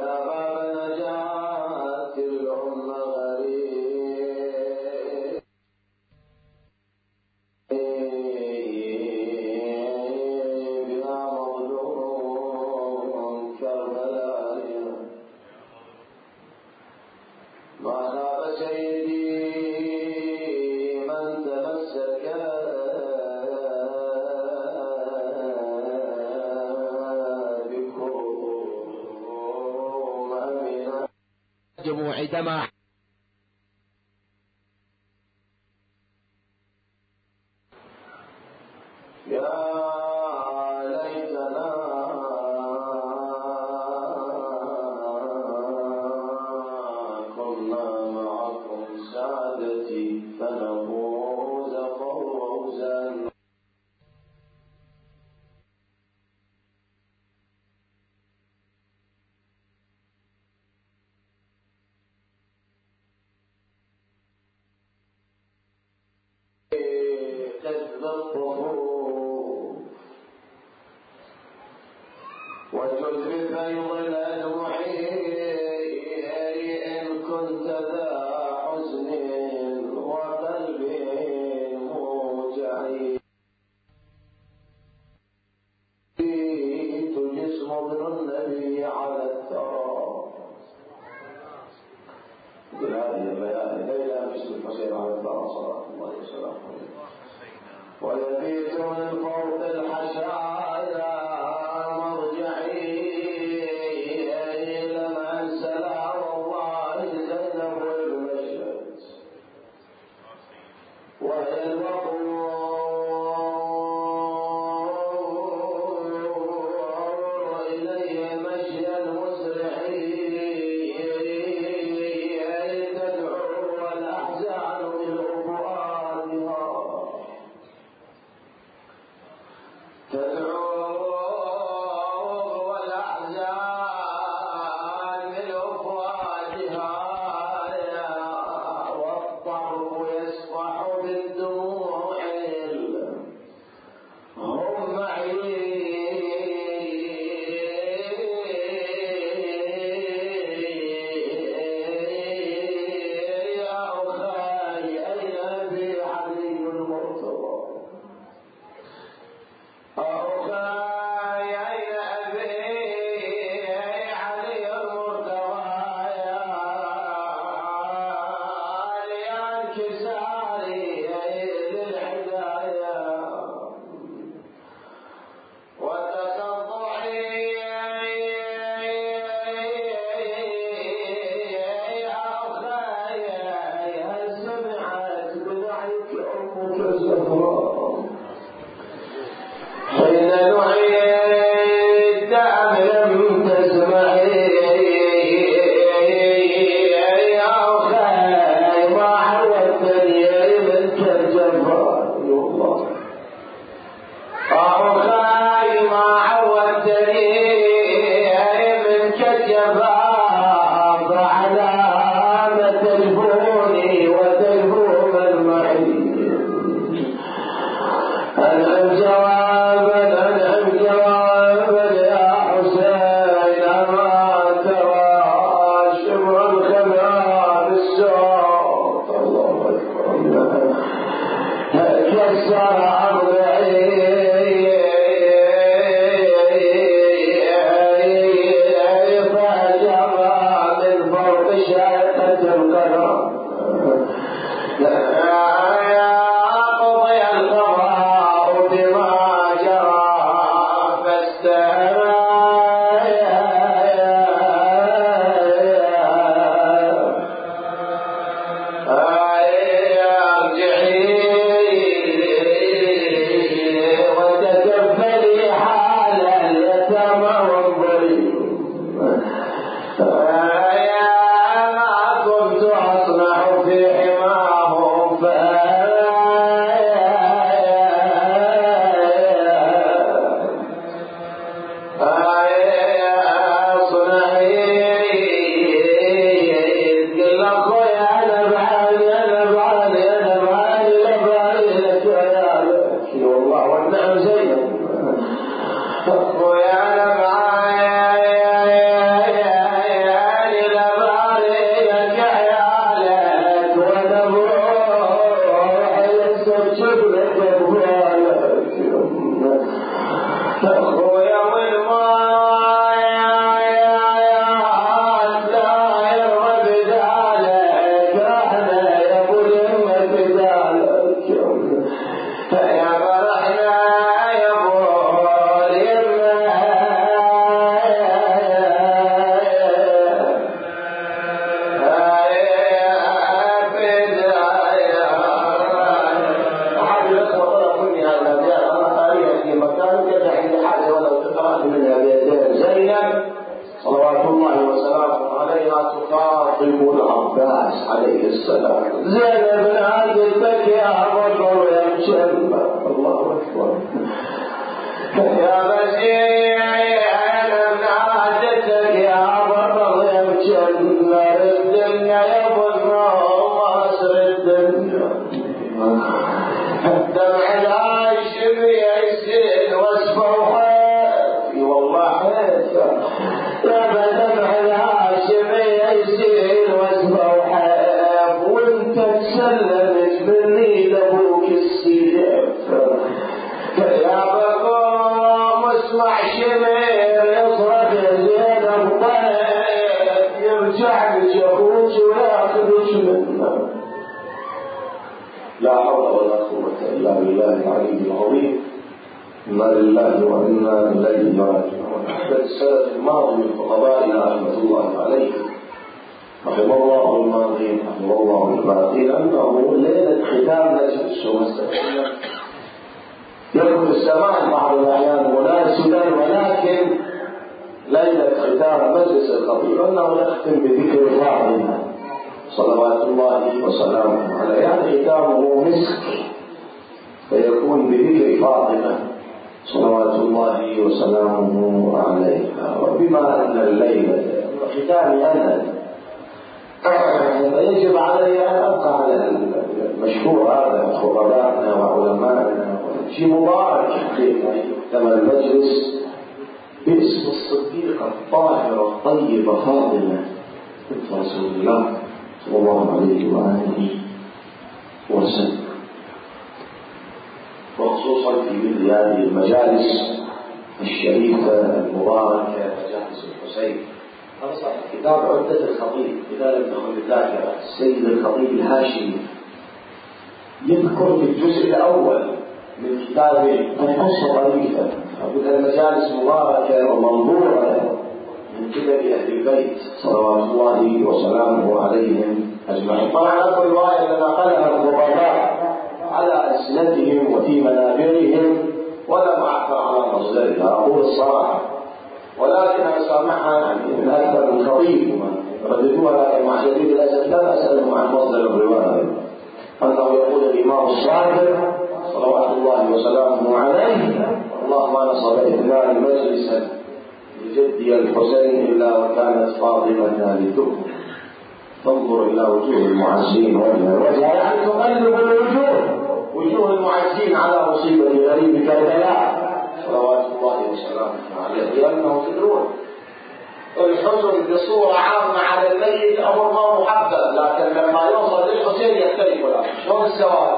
عندما وتدرك يضل المحيي إن كنت ذا حزن وقلب موجعي جسم ابن النبي على التراب بهذه البيان ليلة مثل الحسين على الثرى صلى الله عليه وسلم ويبيت من فوق الحشايا مرجعي لمن سلام الله زينب المشهد وهي الوقور إليه مشي المسرعين تدعو الأحزان بالأبوابها حينما تخاطب العباس عليه السلام: زينب نادتك يا بطل يا مجنة. الله أكبر. يا بشير أنا نادتك يا بطل يا مجنة، الدنيا يا بطل واسر الدنيا، الدمع العاشم يسيل واسفه وحياتي. والله حياتي يا بدمع العاشم يسيل واسفه وحياتي، وانت تسلمت مني لابوك السيف. يا بقوم اسمع شمير يصرف زينب طيب، يرجع لك اخوك وياخذك منه. لا حول ولا قوة إلا بالله العلي العظيم. إنا لله وإنا إليه راجعون. أحد السلف الماضي من فقهائنا رحمة الله عليه، رحم الله الماضين رحم الله الباقين، أنه ليلة ختام مجلس ومستقبلا يكون الزمان بعض الأحيان مناسبا، ولكن ليلة ختام مجلس الخطيب أنه يختم بذكر فاطمة صلوات الله وسلامه عليه، يعني ختامه مسك، فيكون بذكر فاطمة صلوات الله وسلامه عليها. وبما أن الليلة ختامي أنا فيجب علي أن أبقى على المشهور هذا خطبائنا وعلمائنا في مبارك حقيقة يختم المجلس باسم الصديقة الطاهرة الطيبة فاطمة بنت رسول الله صلى الله عليه وآله وسلم، وخصوصا في مثل هذه المجالس الشريفة المباركة مجالس الحسين. هذا صحيح كتاب عدة الخطيب إذا لم تكن الذاكرة السيد الخطيب الهاشمي يذكر في الجزء الأول من كتابه قصة طريفة أقول المجالس مباركة ومنظورة من قبل أهل البيت صلوات الله وسلامه عليهم أجمعين. طبعا هذه الرواية التي نقلها الخطباء على ألسنتهم وفي منابرهم ولم أعثر على مصدرها أقول الصراحة، ولكن أسامحها يعني من أكثر من خطيب رددوها، لكن مع شديد الأسف لا أسألهم عن مصدر الرواية، أنه يقول الإمام الصادق صلوات الله وسلامه عليه: الله ما نصب إثنان مجلسا لجدي الحسين إلا وكانت فاطمة ثالثهم. تنظر إلى وجوه المعزين وجه يعني تقلب الوجوه، وجوه المعزين على مصيبة غريب كربلاء صلوات الله وسلامه عليه، لأنهم يدرون الحزن بصورة عامة على الميت أمر ما محبب، لكن لما يوصل للحسين يختلف الأمر. شلون السواد؟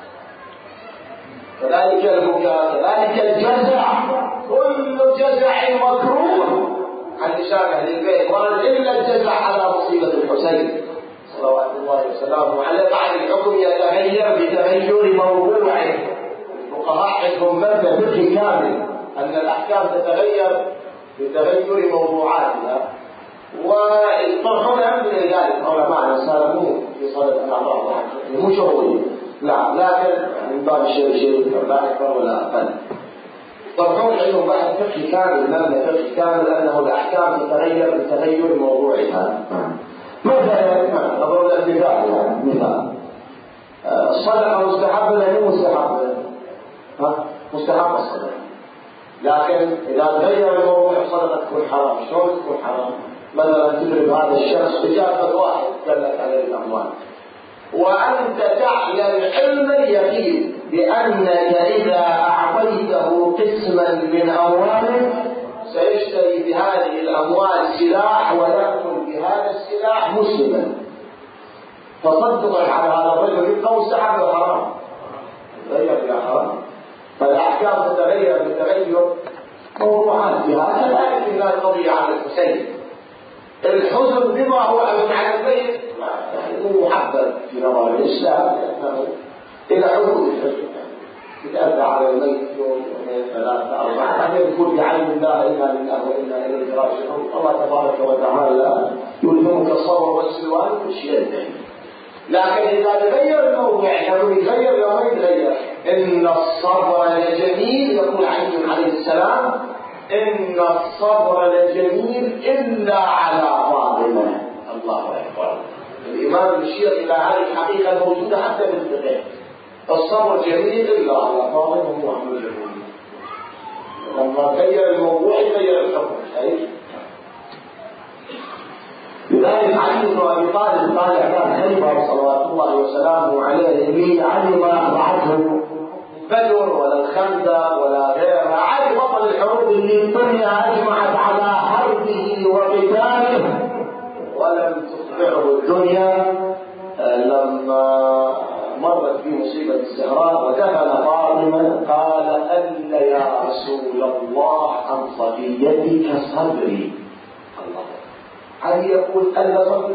كذلك البكاء، كذلك الجزع، كل جزع مكروه عن لسان أهل البيت، إلا الجزع على مصيبة الحسين صلوات الله وسلامه عليه. بعد الحكم يتغير بتغير موضوعه. الفقهاء عندهم مبدأ فقهي كامل أن الأحكام تتغير بتغير موضوعاتها، والطرحون من ذلك علماء سالموه في صدد الأعراض مو شغلي، لا لكن من باب الشيء لا أكبر ولا أقل. طرحون عندهم بحث فقهي كامل، مبنى فقهي كامل أنه الأحكام تتغير بتغير موضوعها. مثلا نضرب الاتفاق مثال الصدقة مستحبة ولا مو مستحبة؟ مستحبة الصدقة، لكن إذا تغير الموضوع الصدقة تكون حرام. شلون تكون حرام؟ مثلا تضرب هذا الشخص بجافة واحد تكلت عليه الأموال، وأنت تعلم علم اليقين بأنك إذا أعطيته قسما من أموالك سيشتري بهذه الأموال سلاح ويأكل بهذا السلاح مسلما، تصدقا على هذا الرجل يبقى مستحب وحرام، تغير إلى حرام. فالأحكام تتغير بتغير موضوعاتها. كذلك إذا القضية على الحسين الحزن بما هو على البيت يعني محبب في نظر الإسلام، لأنه إلى حدود الحزن يتأذى على الميت يوم يومين ثلاثة أربعة، بعدين يقول بعلم الله إنا لله وإنا إليه راجعون. الله تبارك وتعالى يلهمك الصبر والسلوان كل شيء ينتهي. لكن إذا تغير الموضوع يقول يتغير يوم يتغير. إن الصبر لجميل، يقول علي عليه السلام: إن الصبر لجميل إلا على فاطمة. الإمام يشير إلى هذه الحقيقة الموجودة حتى في الفقه. الصبر جميل إلا على فاطمة ومحمد الجميل. لما غير الموضوع غير الحكم. لذلك علي بن ابي طالب قال اعلان خيبر صلوات الله وسلامه عليه يمين علي ما اخضعته بدر ولا الخندق ولا غيرها. علي بطل الحروب اللي الدنيا اجمعت على حربه وقتاله ولم تخبره الدنيا لما مرت في مصيبه الزهراء ودفن فاطمه قال أل يا رسول الله عن صفيتك صبري. الله علي يقول ألا صبري.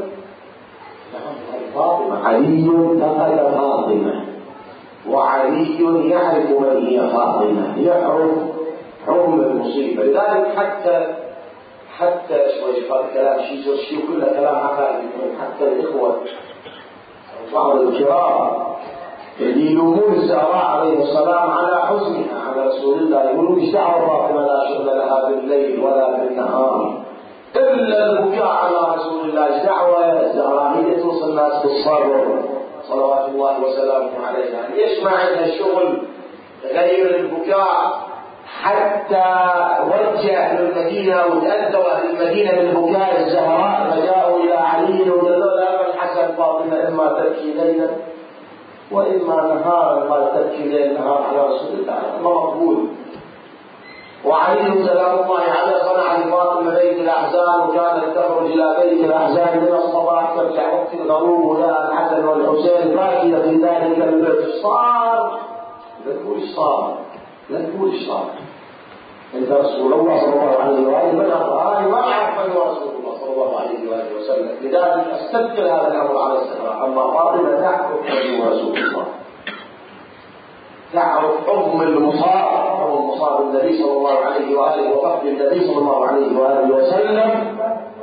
فاطمة علي فقد فاطمة وعلي يعرف من هي فاطمة يعرف حكم المصيبة. لذلك حتى شوي هذا كلام شيء كله كلام عقائدي. حتى الإخوة بعض الكرام اللي يلومون الزهراء عليه السلام على حزنها على رسول الله يقولون ايش دعوة فاطمة لا شغل لها بالليل ولا بالنهار إلا البكاء على رسول الله. دعوة الزهراء هي توصل الناس بالصبر صلوات الله وسلامه عليها. ليش ما عندها الشغل غير البكاء حتى وجه أهل المدينة وتأذوا أهل المدينة بالبكاء الزهراء فجاءوا إلى علي وقالوا له أبا الحسن فاطمة إما تبكي ليلا وإما نهارا ما تبكي ليل نهار على رسول الله. الله مقبول. وعلي سلام الله عليه صنع لفاطمة بيت الأحزان وكانت تخرج إلى بيت الأحزان من الصباح ترجع وقت الغروب ولا الحسن والحسين راكية في ذلك البيت. صار لا تقول صار أنت رسول الله صلى الله عليه وآله من أرآني ما أعرف من هو رسول الله صلى الله عليه وآله وسلم. لذلك أستذكر هذا الأمر على السلام. أما فاطمة تعرف من هو رسول الله تعرف حكم المصاب النبي صلى الله عليه وآله وفقد النبي صلى الله عليه وآله وسلم.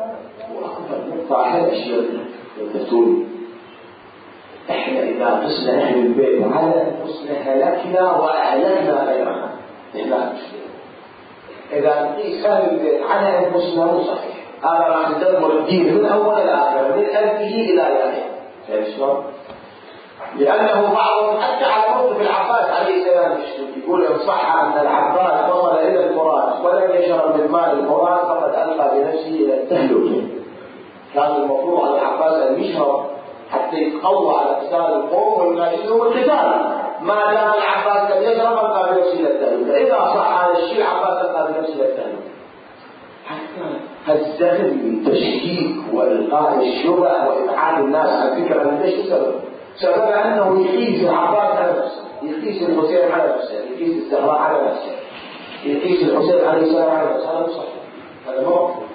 فأحد أشياء يفتون إحنا إذا قسنا أهل البيت على أنفسنا هلكنا وأهلكنا غيرنا. إحنا إذا نقيس أهل البيت على أنفسنا مو صحيح. هذا راح يدمر الدين من أول الآخر من ألفه إلى يائه. شايف شلون؟ لأنه بعضهم حتى على موقف العباس عليه السلام يقول إن صح أن العباس وصل إلى الفرات ولم يشرب من ماء الفرات فقد ألقى بنفسه إلى التهلكة. كان المفروض على العباس أن يشرب حتى يتقوى على قتال القوم ويناشدهم القتال. ما دام العباس لم يشرب ألقى بنفسه إلى التهلكة. إذا صح هذا الشيء العباس ألقى بنفسه إلى التهلكة. حتى الزهد بالتشكيك وإلقاء الشبه وإبعاد الناس عن فكرة من ليش السبب؟ سبب أنه يقيس العباس على نفسه، يقيس الحسين على نفسه، يقيس الزهراء على نفسه، يقيس الحسين عليه السلام على نفسه. هذا مو صحيح. هذا ما مفهوم.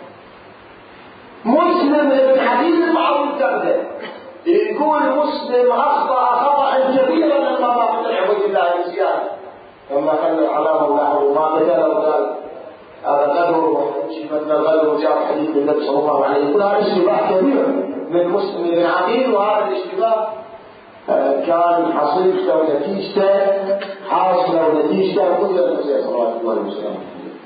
مسلم ابن حديث بعض التبدأ يقول مسلم أخطأ خطأ كبيرا من مطابق العبد الله الزيادة لما قال على مولاه ما قتله وقال هذا غدر مثل الغدر وجاء حديث النبي صلى الله عليه وسلم. هذا اشتباه كبير من مسلم بن عقيل. وهذا الاشتباه كان حصيلته ونتيجته حاصله ونتيجته قتل الحسين صلوات الله وسلامه.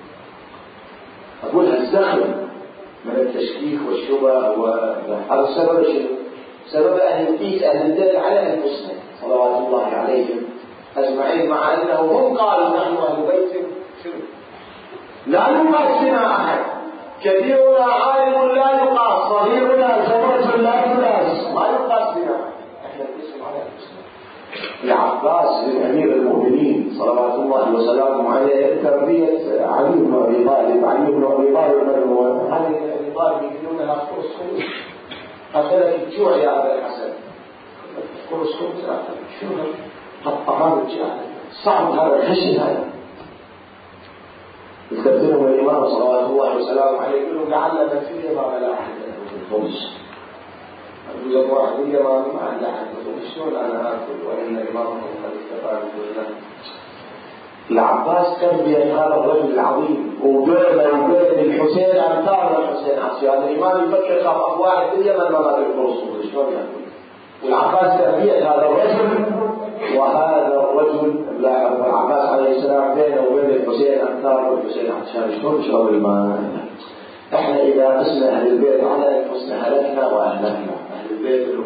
أقول الزخم من التشكيك والشبه وهذا السبب شنو؟ سبب أن يقيس أهل البيت على أنفسهم صلوات الله عليهم أجمعين مع أنهم هم قالوا نحن أهل بيت لا يقاس بنا أحد. كبيرنا عالم لا يقاس صغيرنا زوج لا يقاس ما يقاس بنا. احنا نقيسهم على أنفسنا. العباس بن أمير المؤمنين صلوات الله وسلامه عليه تربية علي بن أبي طالب. علي بن أبي طالب من هو؟ علي بن أبي طالب يقولونها خمس أكلت الجوع يا أبا الحسن. خمس شو هذا الجهل صعب هذا الخشن هذا. يستبدلهم الإمام صلوات الله وسلامه عليه يقولون لعل من في الإمام لا أحد له في الخمس. أقول لك واحد الإمام ما عنده أحد له شلون أنا آكل وإن الإمامكم قد استفاد بالله. العباس تربية هذا الرجل العظيم وبينه وبين الحسين أمثال الحسين عصيان. الإمام يفكر خاف واحد في اليمن ما مات بالفرص شلون يأكل. والعباس تربية هذا الرجل وهذا الرجل لاحظ العباس عليه السلام بينه وبين الحسين أمثال الحسين عشان شلون يشرب الماء. احنا إذا قسنا أهل البيت على أنفسنا هلكنا وأهلكنا. أهل البيت لهم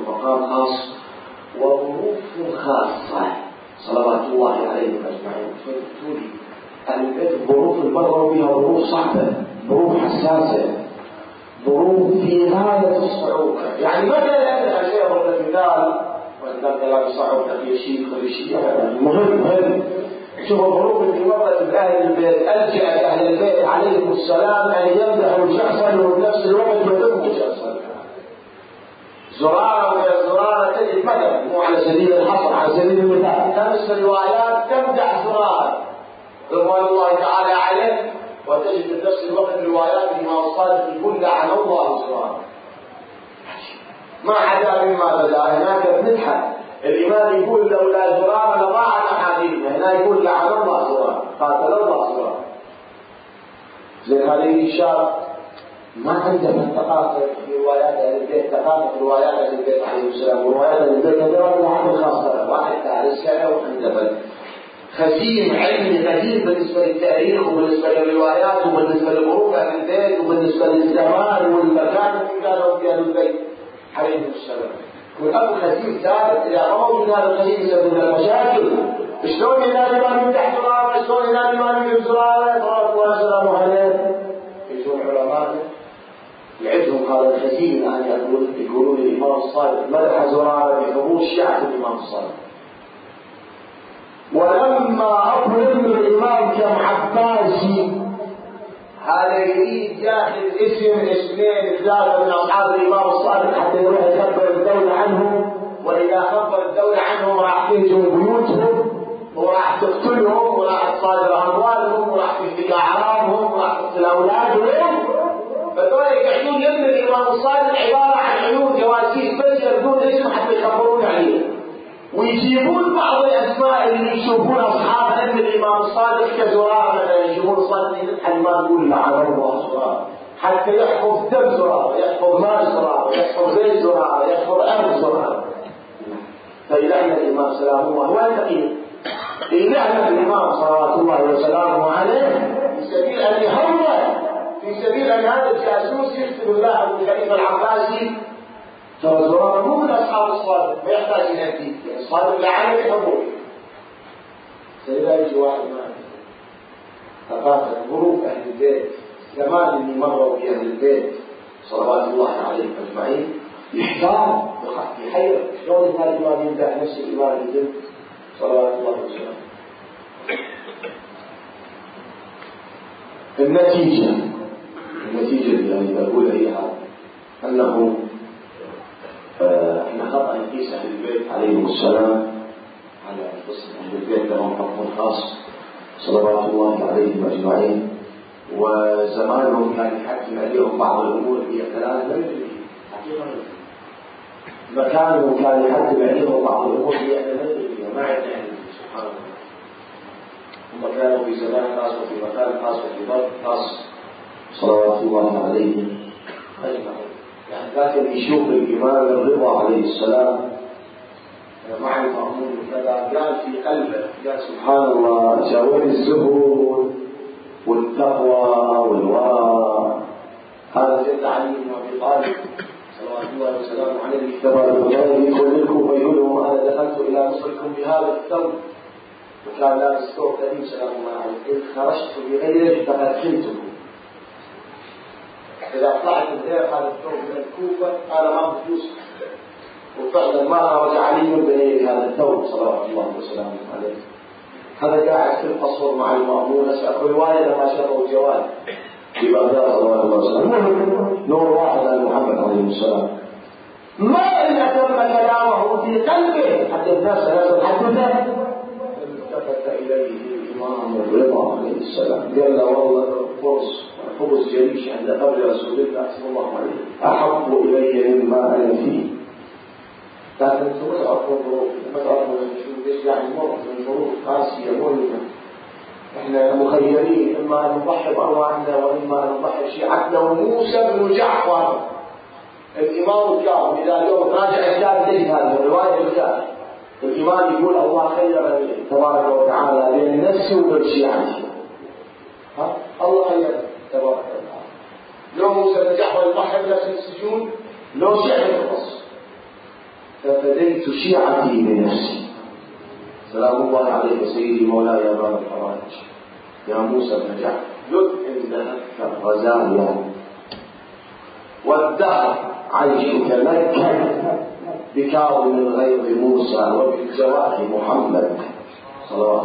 مقام خاص وظروف خاصة صلوات الله عليهم أجمعين. تقولي البيت الظروف المرة فيها ظروف صعبة، ظروف حساسة، ظروف في غاية الصعوبة. يعني مثلا الشيء يضرب المثال وإن كان كلام صعب في شيء خلي شيء مهم. شوف الظروف اللي مرت بأهل البيت، ألجأت أهل البيت عليهم السلام أن يمدحوا شخصا وفي نفس الوقت يذموا شخصا. زرارة وغير زرارة تجد مثلا مو على سبيل الحصر، على سبيل المثال خمس روايات تمدح زرارة رضوان الله تعالى عليه، وتجد في نفس الوقت روايات الإمام الصادق يقول لعن الله زرارة. ما عدا مما بدا هناك بنضحك. الإمام يقول لولا زرارة لضاعت أحاديثنا، هنا يقول لعن الله زرارة، قاتل الله زرارة. زين هذه الشاب ما عندنا ثقافة في روايات أهل البيت، ثقافة روايات أهل البيت عليه السلام، وروايات أهل البيت هذول واحد خاصة، واحد تعرف سنة وعنده خزين علمي قديم بالنسبة للتاريخ وبالنسبة للروايات وبالنسبة لظروف أهل البيت وبالنسبة للزمان والمكان اللي كانوا في أهل البيت عليهم السلام. والأب خزين ثابت، إذا ما موجود هذا الخزين يسبب لنا مشاكل. شلون ينادي الإمام يفتح زرارة؟ شلون ينادي الإمام يجيب زرارة؟ صلوات الله وسلامه عليه. يجون علماء يعدهم هذا الخزين أن يقولون الإمام الصادق مدح زرارة بحضور شعب الإمام الصادق. ولما أطلب من الإمام كم عباسي هذا يريد ياخذ اسمين ثلاثة من أصحاب الإمام الصادق حتى يروح يخبر الدولة عنهم، وإذا خبر الدولة عنهم راح تهجم بيوتهم وراح تقتلهم وراح تصادر أموالهم وراح تهلك أعراضهم وراح تقتل أولادهم. فدول يقعدون يمن الإمام الصادق عبارة عن عيون جواسيس بس يردون اسم حتى يخبرون عليه، ويجيبون بعض الأسماء اللي يشوفون أصحاب علم الإمام الصادق كزرارة مثلا، يجيبون الصادق يفتح ما يقول لعن الله زرارة حتى يحفظ دم زرارة، يحفظ مال زرارة، يحفظ زيت زرارة، يحفظ أرض زرارة. فيلعن الإمام سلام الله هو التقييد، يلعن الإمام صلوات الله وسلامه عليه في سبيل أن يهرب، في سبيل أن هذا الجاسوس يكتب الله الخليفة العباسي ترى زرارة مو من أصحاب الصادق، ما يحتاج إلى الدين، الصادق لعنه يحبوه. سيدا يجي واحد معه ثقافة ظروف أهل البيت، زمان اللي مروا في أهل البيت صلوات الله عليهم أجمعين، يحتار يحير شلون هذا الإمام يمدح نفس الإمام الجد صلوات الله وسلامه. النتيجة اللي بقولها هي أنه احنا خطأ نقيس أهل البيت عليهم السلام على قسم أهل البيت لهم حكم خاص صلوات الله عليهم أجمعين، وزمانهم كان يحكم عليهم بعض الأمور هي كلام لا ندري حقيقة، مكانهم كان يحكم عليهم بعض الأمور هي لا ندري ما عندنا سبحان الله. هم كانوا في زمان خاص وفي مكان خاص وفي ظرف خاص صلوات الله عليهم أجمعين. يعني ذاك اللي يشوف الإمام الرضا عليه السلام مع المأمون كذا قال في قلبه قال سبحان الله شاور الزهور والتقوى والورع. هذا سيد علي بن أبي طالب صلوات الله وسلامه عليه اللي اختبر بالغيب يقول لكم ويقول لهم أنا دخلت إلى مصركم بهذا الثوب، وكان لابس ثوب قديم سلام الله عليه، إذ خرجت بغيره فقد خلته. إذا طلعت الغير هذا الثوب من الكوفة أنا ما بفلوس، وفعلا ما خرج علي بغير هذا الثوب صلوات الله وسلامه عليه. هذا قاعد في القصر مع المأمون أسأل رواية لما شافوا الجوال في بغداد صلوات الله وسلامه، نور واحد على محمد عليه السلام، ما إن أتم كلامه في قلبه حتى الناس تحدثه. التفت إليه الإمام الرضا عليه السلام قال له والله خبز جريش عند قبر رسول الله صلى الله عليه أحب إلي مما أنا فيه. لكن أنتم ما تعرفون ظروف، ما تعرفون ليش يعني مر من ظروف قاسية مؤلمة. إحنا مخيرين إما أن نضحي بأرواحنا وإما أن نضحي بشيعتنا. وموسى بن جعفر الإمام الكاظم إذا اليوم راجع الكتاب تجد هذه الرواية الكتاب الإمام يقول الله خير تبارك وتعالى بين نفسي وبين شيعتي. الله خير تبارك وتعالى. لو موسى بن جعفر يضحي بنفسه السجون لو شيعة القص ففديت شيعتي بنفسي. سلام الله عليك سيدي مولاي يا باب الحوائج يا موسى بن جعفر، جد عند الغزالة والدهر عيشك لك بكاظم الغيظ موسى وبالجواح محمد صلوات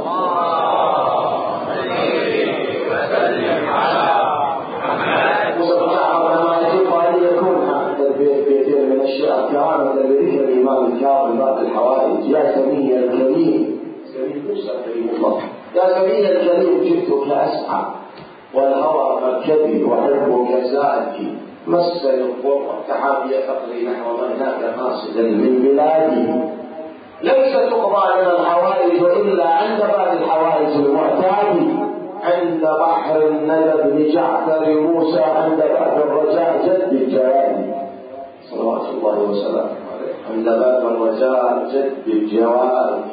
الله عليه وسلم على محمد. موسى بن جعفر لما يجب ان يكون بيتين من الشعر كرامة لذكر الامام الكاظم باب الحوائج. يا سمي الكريم، سمي موسى كريم الله، يا سمي الكريم جئتك اسعى والهوى مركبي وحبك زادي، مسني الضر تحابي فقري نحو مهناك قاصدا من بلادي. ليس تقضى لنا الحوائج الا عند باب الحوائج المعتاد، عند بحر الندى بن جعفر موسى، عند باب الرجاء جد الجواد صلوات الله وسلامه عليه، عند باب الرجاء جد الجواد.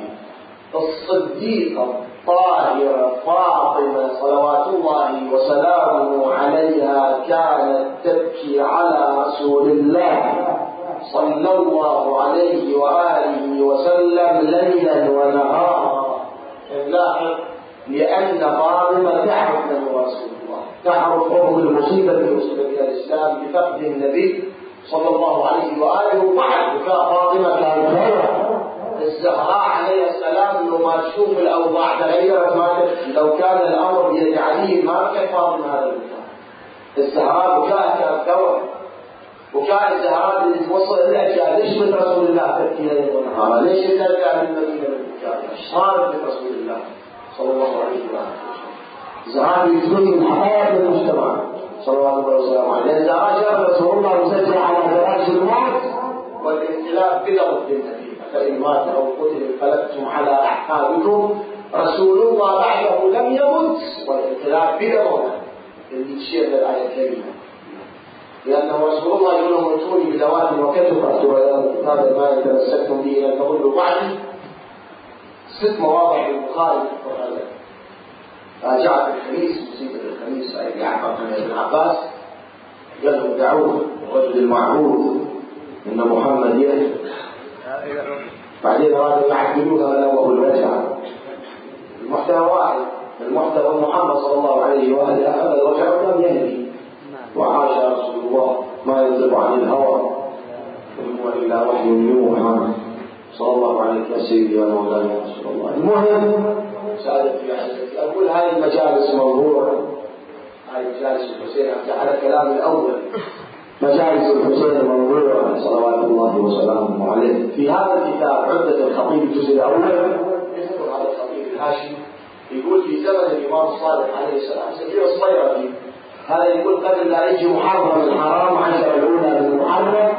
الصديقه الطاهره فاطمه صلوات الله وسلامه عليها كانت تبكي على رسول الله صلى الله عليه واله وسلم ليلا ونهارا. لاحظ، لان فاطمه تعرف من هو رسول الله، تعرف حكم المصيبه التي اصيب بها الاسلام بفقد النبي صلى الله عليه واله. وبعد بكاء فاطمه كان خيرا. الزهراء عليه السلام لما تشوف الاوضاع تغيرت ما تبكي، لو كان الامر بيد علي ما بكى فاطمه هذا البكاء. الزهراء بكاء كان ثوره، وكان الزهراء اللي توصل الاجيال ليش من رسول الله تبكي ليل ونهار؟ ليش ترجع من المدينه بالبكاء؟ ايش صار برسول الله صلى الله عليه وسلم؟ الزهراء يتبين حياه المجتمع صلوات الله وسلامه عليه. الزهراء جاء رسول الله مسجل على فراش الموت والاختلاف بلغه النبي، فإن مات أو قتل انقلبتم على أعقابكم، رسول الله بعده لم يمت والانقلاب بلغه اللي تشير للآية الكريمة. لأنه رسول الله يقول لهم ائتوني بدوات وكتب هذا ما يتمسكتم به لن تضلوا بعدي. 6 مواضع في البخاري في القرآن. جاء في الخميس، مصيبة الخميس أي يعقب بن ابن عباس قال لهم دعوه الرجل المعبود إن محمد يهدي. بعدين أرادوا يعدلوها فلوه الوجع. المحتوى واحد، المحتوى محمد صلى الله عليه وآله أخذ الوجع ولم يهدي، وعاش رسول الله ما ينطق عن الهوى إن هو إلا وحي يوحى صلى الله عليه وسلم يا مولاي يا رسول الله. المهم سادتي وعزتي، أقول هذه المجالس موضوع، هذه مجالس الحسين على كلام الأول، مجالس الحسين موضوع صلوات الله وسلامه عليه. في هذا الكتاب عدة الخطيب الجزء الأول يذكر هذا الخطيب الهاشمي يقول في زمن الإمام الصادق عليه السلام سفير الصيرة فيه هذا، يقول قبل لا يجي محرم الحرام 10 الأولى من محرم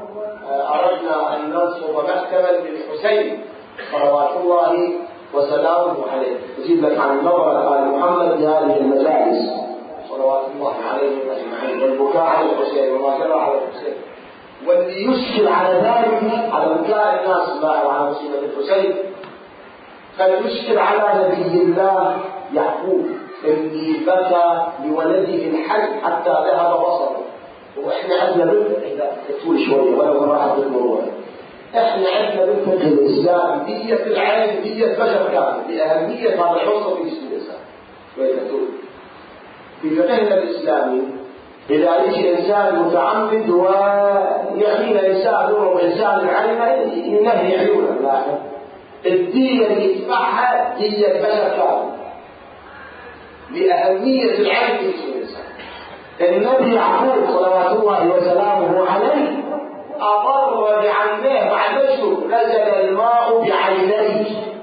أردنا أن ننصب مكتبا للحسين صلوات الله وسلامه عليه. أجيب لك عن نظرة آل محمد لهذه المجالس صلوات الله عليهم اجمعين، والبكاء على الحسين وما جرى على الحسين. واللي يشكل على ذلك على بكاء الناس وعلى مصيبه الحسين فيشكل على نبي الله يعقوب اللي بكى لولده الحي حتى ذهب بصره. واحنا عندنا بالفقه اذا تطول شويه ولو ما راح الموضوع، احنا عندنا بالفقه الاسلام دية العين دية بشر كامل، لاهميه هذا العنصر في جسم الانسان. شويه تطول في فقهنا الإسلامي إذا يجي إنسان متعمد ويعين إنسان يضرب إنسان العين ينهي عيونه، لاحظ الدية اللي يدفعها دية بشر كامل لأهمية العين في جسم الإنسان. النبي يعقوب صلوات الله وسلامه عليه أضر بعينيه بعد أشهر نزل الماء بعينيه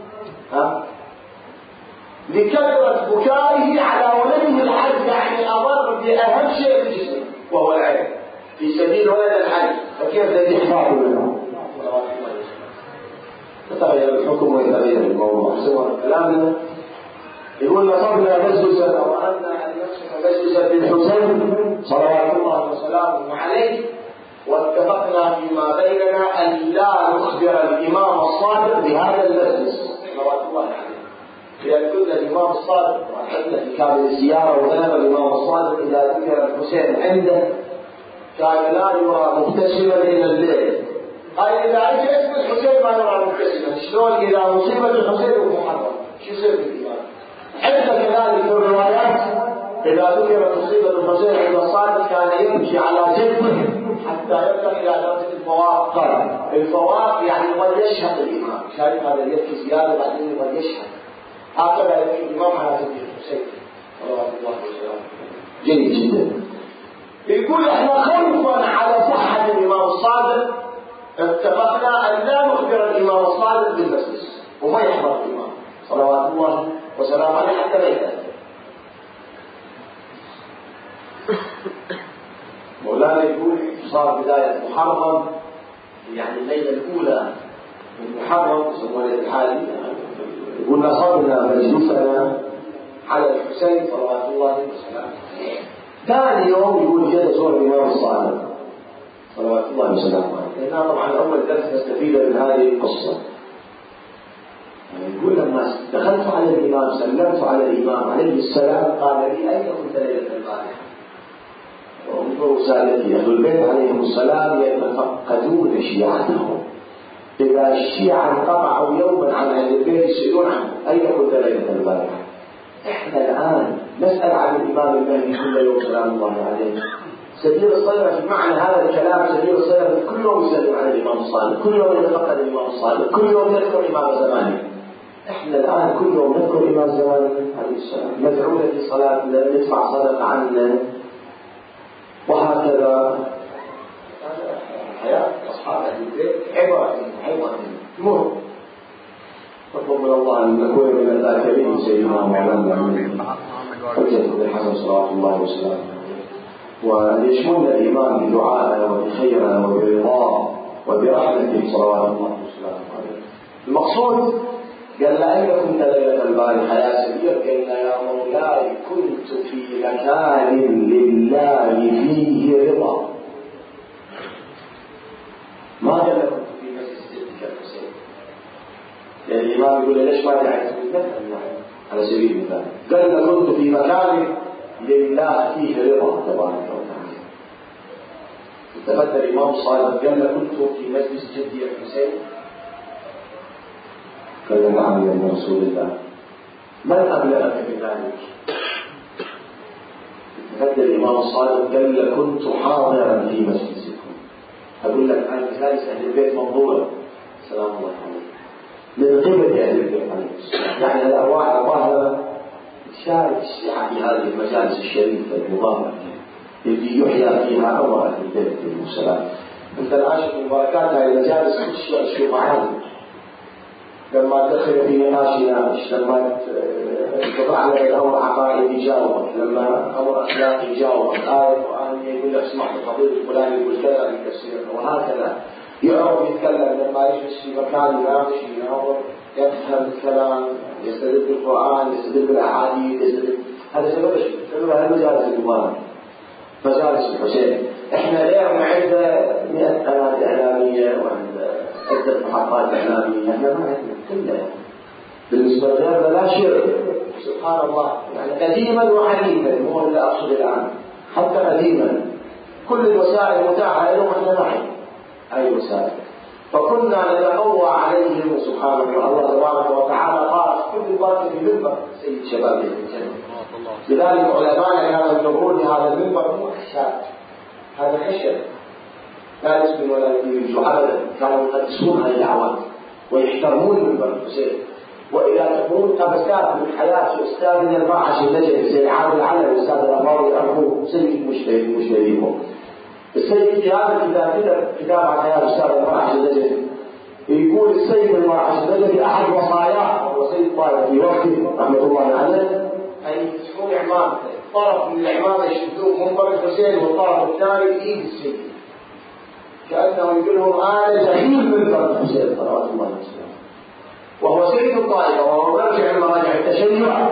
لكثرة بكائه على ولده الحي، يعني أضر بأهم شيء في جسمه وهو العين في سبيل ولد الحي، فكيف الذي يحفظه منه؟ تتغير الحكم ويتغير الموضوع. سوى كلامنا يقول نصبنا مجلسا أو أردنا أن نمسك مجلسا بالحسين صلوات الله وسلامه عليه، واتفقنا فيما بيننا أن لا نخبر الإمام الصادق بهذا المجلس صلوات الله عليه، لأن كنا الإمام الصادق وحدنا في كامل الزيارة وذهب الإمام الصادق إذا ذكر الحسين عنده كان لا يرى مبتسما إلى الليل، أين ذلك اسم الحسين ما يرى مبتسما. شلون إذا مصيبة الحسين محرم شو يصير في الإيمان؟ حتى كذلك في الروايات إذا ذكرت مصيبة الحسين عند الصادق كان يمشي على جنبه حتى يبلغ إلى درجة الفواق. قال الفواق يعني يظل يشهد الإمام، شايف هذا يبكي زيادة بعدين يظل يشهد. هكذا يبكي الإمام على جنب الحسين صلوات الله وسلامه. جيد جدا. يقول احنا خوفا على صحة الإمام الصادق اتفقنا أن لا نخبر الإمام الصادق بالمسجس وما يحضر الإمام صلوات الله وسلامه عليه حتى لا يتأثر. مولانا يقول صار بداية محرم، يعني الليلة الأولى من محرم يسمونها الحالي، يقول نصبنا مجلسنا على الحسين صلوات الله وسلامه. ثاني يوم يقول جاء زور الإمام الصادق صلوات الله وسلامه عليه. هنا طبعا أول درس نستفيد من هذه القصة. يقول لما دخلت على الإمام سلمت على الإمام عليه السلام قال لي أين كنت ليلة البارحة؟ وانظروا سادتي أهل البيت عليهم السلام يتفقدون شيعتهم. إذا الشيعة انقطعوا يوما عن أهل البيت يسألون عنه أين كنت ليلة البارحة؟ إحنا الآن نسأل عن الإمام المهدي كل يوم سلام الله عليه. سبيل الصلاه في معنى هذا الكلام سبيل الصلاه كل يوم يسلم على الإمام الصادق، كل يوم يتفقد الإمام الصادق، كل يوم يذكر إمام زمانه. إحنا الآن كل يوم نذكر إمام زمانه عليه السلام، ندعونا في صلاة ندفع صدقة عنه وهكذا. حياة أصحاب أهل البيت عبرة مهم. نطلب من الله أن نكون من الذاكرين سيدنا مولانا حجة الحسن صلوات الله وسلامه، وأن يشملنا الإيمان بدعائنا وبخيرنا وبرضاه وبرحمته صلوات الله وسلامه عليه. المقصود قال لا أين كنت ليلة البارحة يا سيدي؟ قال يا مولاي كنت في مكان لله فيه رضا. ما قال كنت في مسجد سيدك الحسين، لأن الإمام يقول ليش ما دعيت مثلا على سبيل المثال. قال كنت في مكان لله فيه رضا تبارك وتعالى. تفضل الإمام الصادق قال كنت في مجلس جدي الحسين. قال نعم يا رسول الله. من أبلغك بذلك؟ تفضل الإمام الصادق قال كنت حاضرا في مسجدكم. أقول لك أنا مجالس أهل البيت منظورة سلام الله عليه من قبل أهل البيت عليه السلام، يعني الأرواح الظاهرة تشارك الشيعة في هذه المجالس الشريفة المباركة التي يحيى فيها أمر أهل البيت عليه السلام. أنت العاشق من بركات هذه المجالس الشيعة لما دخل في نقاشنا لما انقطع لك الأمر عقائدي يجاوبك، لما أمر أخلاقي يجاوبك، آية قرآنية يقول لك اسمع الفضيل الفلاني يقول كذا بتفسير، وهكذا يعرف يتكلم لما يجلس في مكان يناقش يناظر يفهم الكلام يستدل بالقرآن يستدل بالأحاديث يستدل. هذا سبب شيء سبب هالمجالس المباركة مجالس الحسين. احنا اليوم عندنا 100 قناة إعلامية وعند عدة محطات إعلامية، احنا ما عندنا كلها بالنسبة لغيرنا لا شيء. سبحان الله، يعني قديما وحديثا مو اللي أقصد الآن، حتى قديما كل الوسائل متاحة لهم احنا ما عندنا أي وسائل، فكنا نتقوى عليهم. سبحان الله، الله تبارك وتعالى قال كل البركة في منبر سيد شباب الجنة. لذلك علماء كانوا يقولون هذا المنبر مو خشب، هذا خشب لا يسمن ولا يجوز ابدا. كانوا يقدسون هذه الدعوات ويحترمون منبر الحسين. واذا تكون قبسات من حياه استاذنا الراحش النجدي سيد عادل العلوي الاستاذ الامراوي ارجو سيد مشتريكم السيد في هذا الكتاب كتاب عن حياه الاستاذ الراحش النجدي يقول السيد الراحش النجدي احد وصاياه وهو سيد طائف في وقته رحمه الله عليه أن يفتحون عمامته، طرف من العمامة يشدوه منبر الحسين والطرف الثاني بإيد السيد، كأنه يقول لهم أنا دخيل منبر الحسين صلوات الله وسلامه. وهو سيد الطائفة وهو مرجع المراجع التشيع،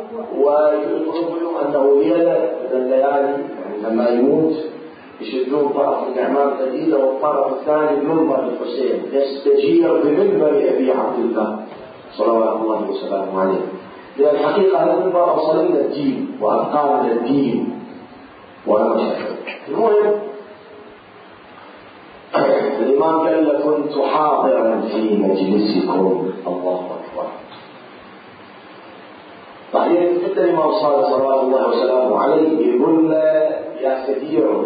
ويطلب لهم أنه ليلة من الليالي يعني لما يموت يشدون طرف من عمامة الإيد والطرف الثاني بمنبر الحسين يستجير بمنبر أبي عبد الله صلوات الله وسلامه عليه. لأن الحقيقة هذا المنبر أوصل لنا الدين وأبقى لنا الدين وأنا شاكر. المهم الإمام قال كنت حاضرا في مجلسكم. الله أكبر. بعدين جدا الإمام الصادق صلوات الله وسلامه عليه يقول يا سدير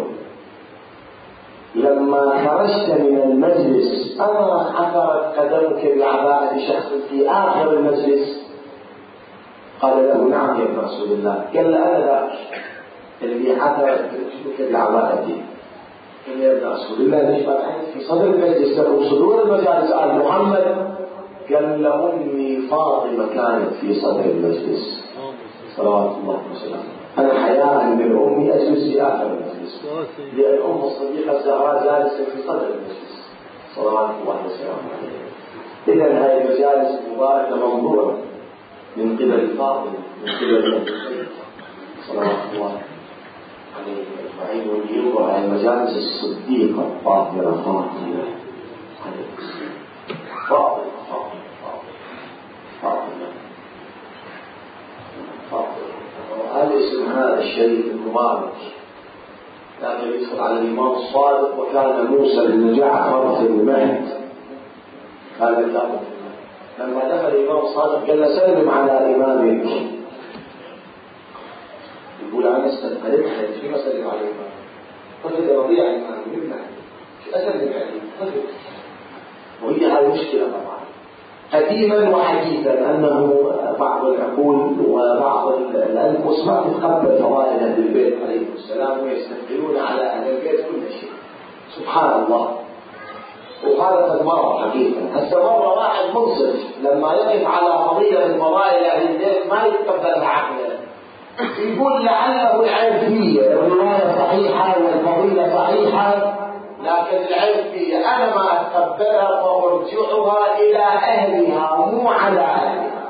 لما خرجت من المجلس أما حفرت قدمك بعباءة شخص في آخر المجلس؟ قال له نعم يا ابن رسول الله. قال أنا ذاك اللي حفرت قدمك بعباءتي. قال يا ابن رسول الله ليش ما كنت في صدر المجلس وصدور المجالس آل محمد؟ قال أمي فاطمة كانت في صدر المجلس صلوات الله وسلامه. أنا حياء من أمي أجلس في آخر المجلس لأن أم الصديقة الزهراء جالسة في صدر المجلس صلوات الله وسلامه عليها. إذن هذه المجالس المباركة منظورة من قبل فاطمة من قبل الحسين صلوات الله عليه أجمعين. واللي ينظر على المجالس الصديقة الطاهرة فاطمة عليه السلام. فاطمة هذا اسم هذا الشريف المبارك كان يدخل على الإمام الصادق وكان موسى بن جعفر في المهد. هذا كان لما دخل الإمام الصادق قال له سلم على إمامك. يقول أنا استقلت في مسلم على الإمام قلت رضيع الإمام من أسلم عليه قلت. وهي هذه مشكلة طبعا قديما وحديثا أنه بعض العقول وبعض الأنفس ما تتقبل فضائل أهل البيت عليه السلام ويستثقلون على أهل البيت كل شيء. سبحان الله. وهذا قد مر حقيقة. هسه مرة واحد منصف لما يقف على فضيلة من فضائل أهل البيت ما يتقبلها عقله. يقول لعله العيب فيه الرواية صحيحة والفضيلة صحيحة لكن العيب فيه أنا ما أتقبلها فأرجعها إلى أهلها مو على أهلها.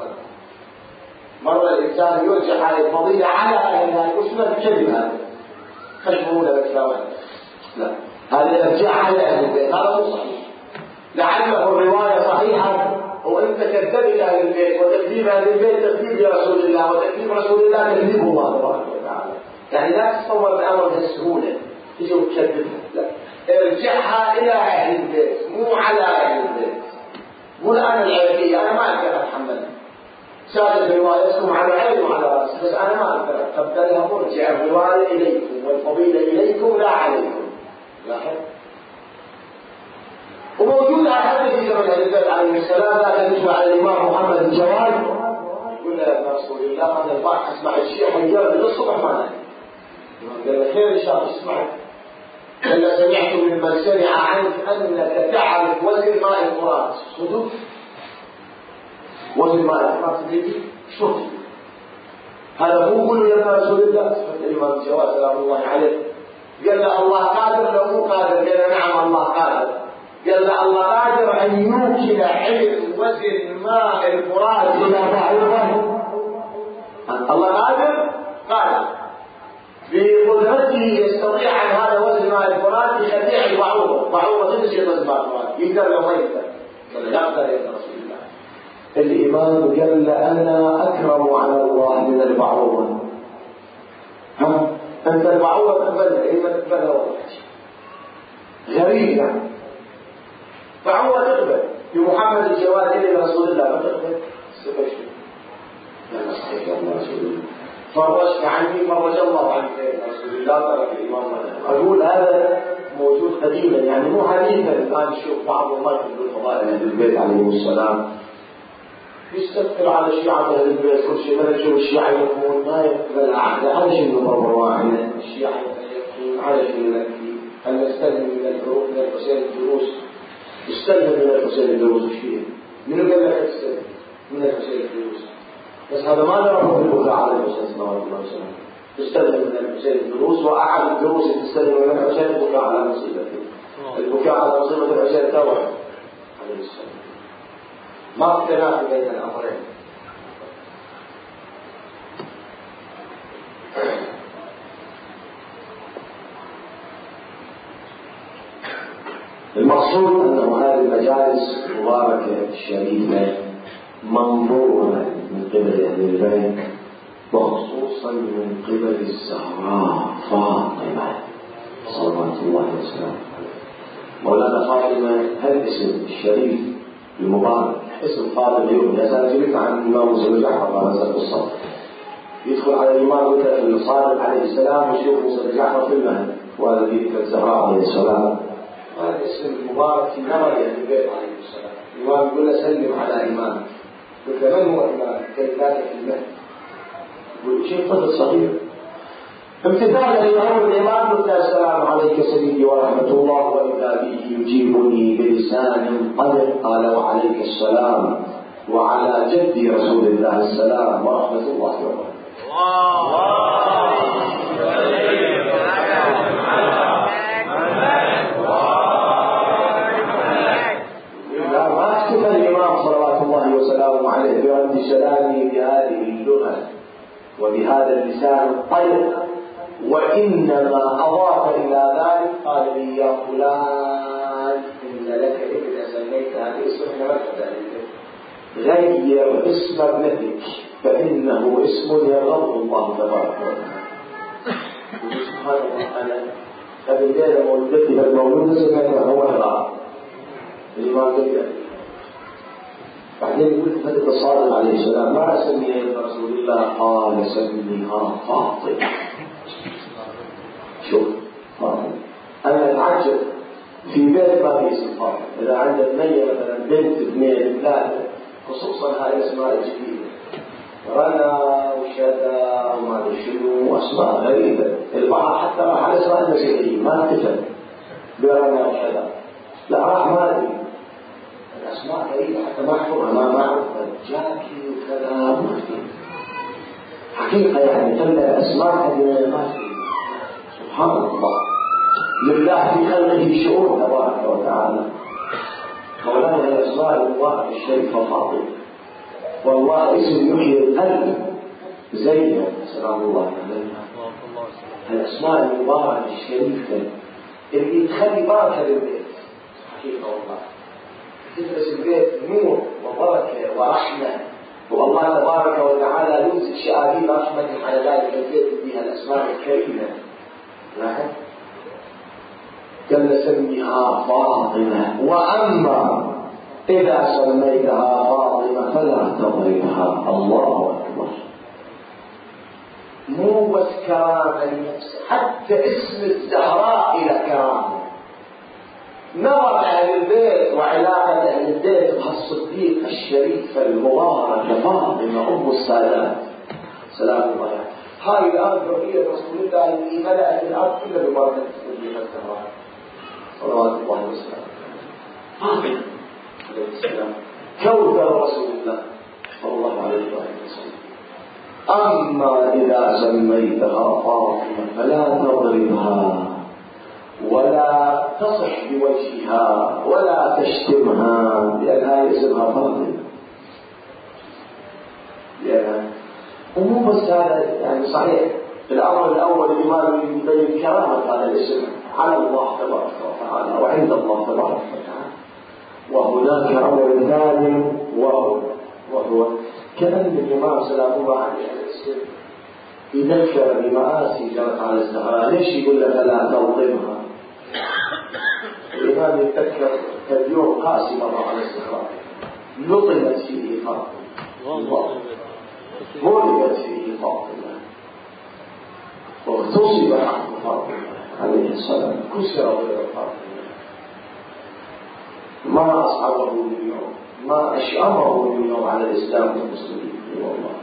مرة الإنسان يرجع على الفضيلة على أهلها وش ما تكلم هذا خشمونه بالكلام. لا هذا يرجع على أهل البيت هذا مو صحيح. لعله الرواية صحيحة وأنت كذبت أهل البيت وتكذيب أهل البيت تكذيب لرسول الله وتكذيب رسول الله تكذيب الله تبارك وتعالى. يعني لا تتصور الأمر بهالسهولة تجي وتكذبها. لا ارجعها إلى أهل البيت مو على أهل البيت. قول أنا العيبية أنا ما أقدر أتحملها. سادة روايتكم على عين وعلى رأس بس أنا ما أقدر أتقبلها. مرجع الرواية إليكم والفضيلة إليكم لا عليكم. لاحظ. وموجود حتى في زمن أهل البيت عليه السلام لا كان على الإمام محمد الجواد يقول له يا رسول الله أنا البارح أسمع الشيء حيجرب للصبح ما نام. قال له خير إن شاء الله اسمعك. قال سمعت ممن سمع عنك أنك تعرف وزن ماء الفرات. صدق وزن ماء الفرات تدري شوف هذا مو قولوا يا رسول الله. صفت الإمام الجواد سلام الله عليه قال له الله قادر لو مو قادر. قال نعم الله قادر. قال له الله قادر أن يوكل علم وزن ماء الفرات إلى بعوضة. الله قادر بقدرته يستطيع عن هذا وزن ماء الفرات يخليه عند بعوضة تنشي وزن ماء الفرات يقدر لو ما يقدر. قال لا أقدر يا رسول الله. الإمام قال أنا أكرم على الله من البعوضة. أنت البعوضة تقبلها إيه ما تقبلها والله غريب يعني. بعوضة تقبل بمحمد الجواد إلى رسول الله ما تقبل السبب شيء. لا صحيح يا رسول الله فرجت عني فرج الله عنك يا رسول الله. ترك الإمام أقول هذا موجود قديما يعني مو حديثا. الآن نشوف بعض الله يقول فضائل أهل البيت عليهم السلام يستكثر على شيعة أهل البيت كل شيء. ما نشوف الشيعة يقولون ما يقبل عهد على شيء نظر واحد. الشيعة يقولون على شيء نكفي أن نستلم من الحروف من الحسين الدروس. استلم من الحسين الدروس الشيعة منو قال لك تستلم من الحسين الدروس؟ بس هذا ما نعرفه في البكاء على الحسين صلى الله عليه وسلم. تستلم من الحسين الدروس وأحد الدروس تستلم من الحسين البكاء على مصيبته. البكاء على مصيبة الحسين توعد عليه السلام. ما اختلاف بين الأمرين. المقصود أنه هذه المجالس المباركة الشريفة منظورة من قبل أهل البيت وخصوصا من قبل الزهراء فاطمة صلوات الله وسلامه عليها. مولانا فاطمة هالاسم الشريف المبارك اسم فاطمة يوم يا سنة جبت عن الإمام موسى جعفر هذا القصة يدخل على الإمام الصادق عليه السلام ويشوف موسى جعفر في المهد وهذا في ذكر الزهراء عليه السلام. هذا الاسم المبارك في نظري أهل البيت عليه السلام. الإمام يقول له سلم على إمام. قلت من هو إمام؟ كيف ذاك في المهد؟ يقول شيء طفل صغير. امتثالا لأمر الإمام قلت السلام عليك سيدي ورحمة الله وإذا به يجيبني بلسان طلق قال وعليك السلام وعلى جدي رسول الله السلام ورحمة الله وبركاته. ما اكتفى الإمام صلوات الله وسلامه عليه برد سلامي بهذه اللغة وبهذا اللسان الطلق وإنما أضاف إلى ذلك قال لي يا فلان إن لك ابن سميت هذا اسم غير اسم ابنتك فإنه اسم يرغب الله تبارك وتعالى. سبحان الله أنا قبل ذلك مولدتي فالمولود سمعت هو الغرب الإمام قال بعدين يقول فتح الصادق عليه السلام ما أسمي يا رسول الله قال سميها فاطمة. شوف أنا أتعجب في بيت ما في اسم فاطمة إذا عندك بنية مثلا بنت اثنين ثلاثة خصوصا هاي الأسماء الجديدة رنا وشدا وما أدري شنو أسماء غريبة البعض حتى راح على أسماء المسيحيين ما اتفق برنا وشدا لا راح ما أدري الأسماء غريبة حتى ما أحفظها ما أعرفها جاكي وكذا ما في حقيقة يعني تبدأ الأسماء هذه ما في سبحان الله لله في خلقه شؤون تبارك وتعالى. مولانا الأسماء المباركة الشريفة فاطمة والله اسم يحيي القلب زينب سلام الله عليها. الأسماء المباركة الشريفة اللي تخلي بركة للبيت حقيقة والله تدرس البيت نور وبركة ورحمة والله تبارك وتعالى ينزل شآبيب رحمة على ذلك البيت بها الأسماء الكريمة. قال سميها فاطمة وأما إذا سميتها فاطمة فلا تضربها. الله أكبر. مو بس كرامة لنفسه حتى اسم الزهراء إلى كرامة. نظر أهل البيت وعلاقة أهل البيت بهالصديقة الشريفة المباركة فاطمة أم السادات سلام الله عليها. هاي الآن ذرية رسول الله اللي ملأت الأرض كلها ببركة الصديقة الزهراء صلوات الله وسلامه. فاطمة عليه السلام كوثر رسول الله صلى الله عليه وسلم. أما إذا سميتها فاطمة فلا تضربها ولا تصح بوجهها ولا تشتمها لأنها اسمها فاطمة لأنها ومو بس هذا يعني صحيح الأمر الأول الإمام يبين كرامة هذا الاسم على الله تبارك وتعالى وعند الله تبارك وتعالى. وهناك أمر ثاني وهو كأن الإمام سلام الله عليه الاسم يذكر بمآسي جرت على الزهراء. ليش يقول لك لا تلطمها؟ الإمام يتذكر اليوم قاسي مرة على الزهراء لطمت فيه فاطمة الله ضربت فيه فاطمة واغتصب حق فاطمة عليه السلام كسر ضرب فاطمة. ما أصحبه اليوم ما أشأمه اليوم على الإسلام والمسلمين والله.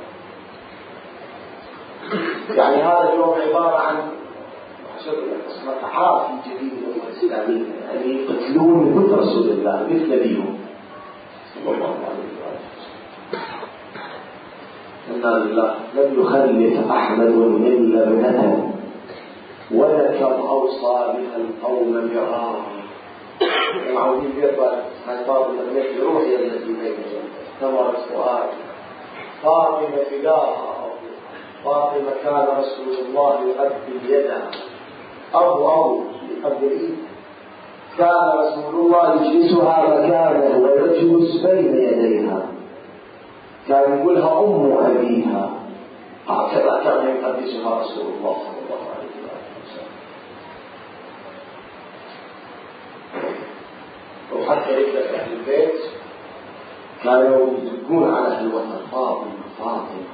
يعني هذا اليوم عبارة عن اسمها حافي جديد الإسلامية يعني يقتلون مثل رسول الله مثل نبيهم صلى الله عليه وسلم. إنا لله لم يخلف أحمد إلا ابنته وذكر أوصى بها القوم مرارا. معودين بيقبل هاي فاطمة مثل روحي التي بين ثمرت فؤاد فاطمة فداها. فاطمة كان رسول الله يقبل يدها أبو يقبل كان رسول الله يجلسها مكانه ويجلس بين يديها كان يقولها أم أبيها هكذا كان يقدسها رسول الله صلى الله عليه وسلم. حتى رجلة أهل البيت كانوا يدقون على أهل الوطن فاطمة فاطمة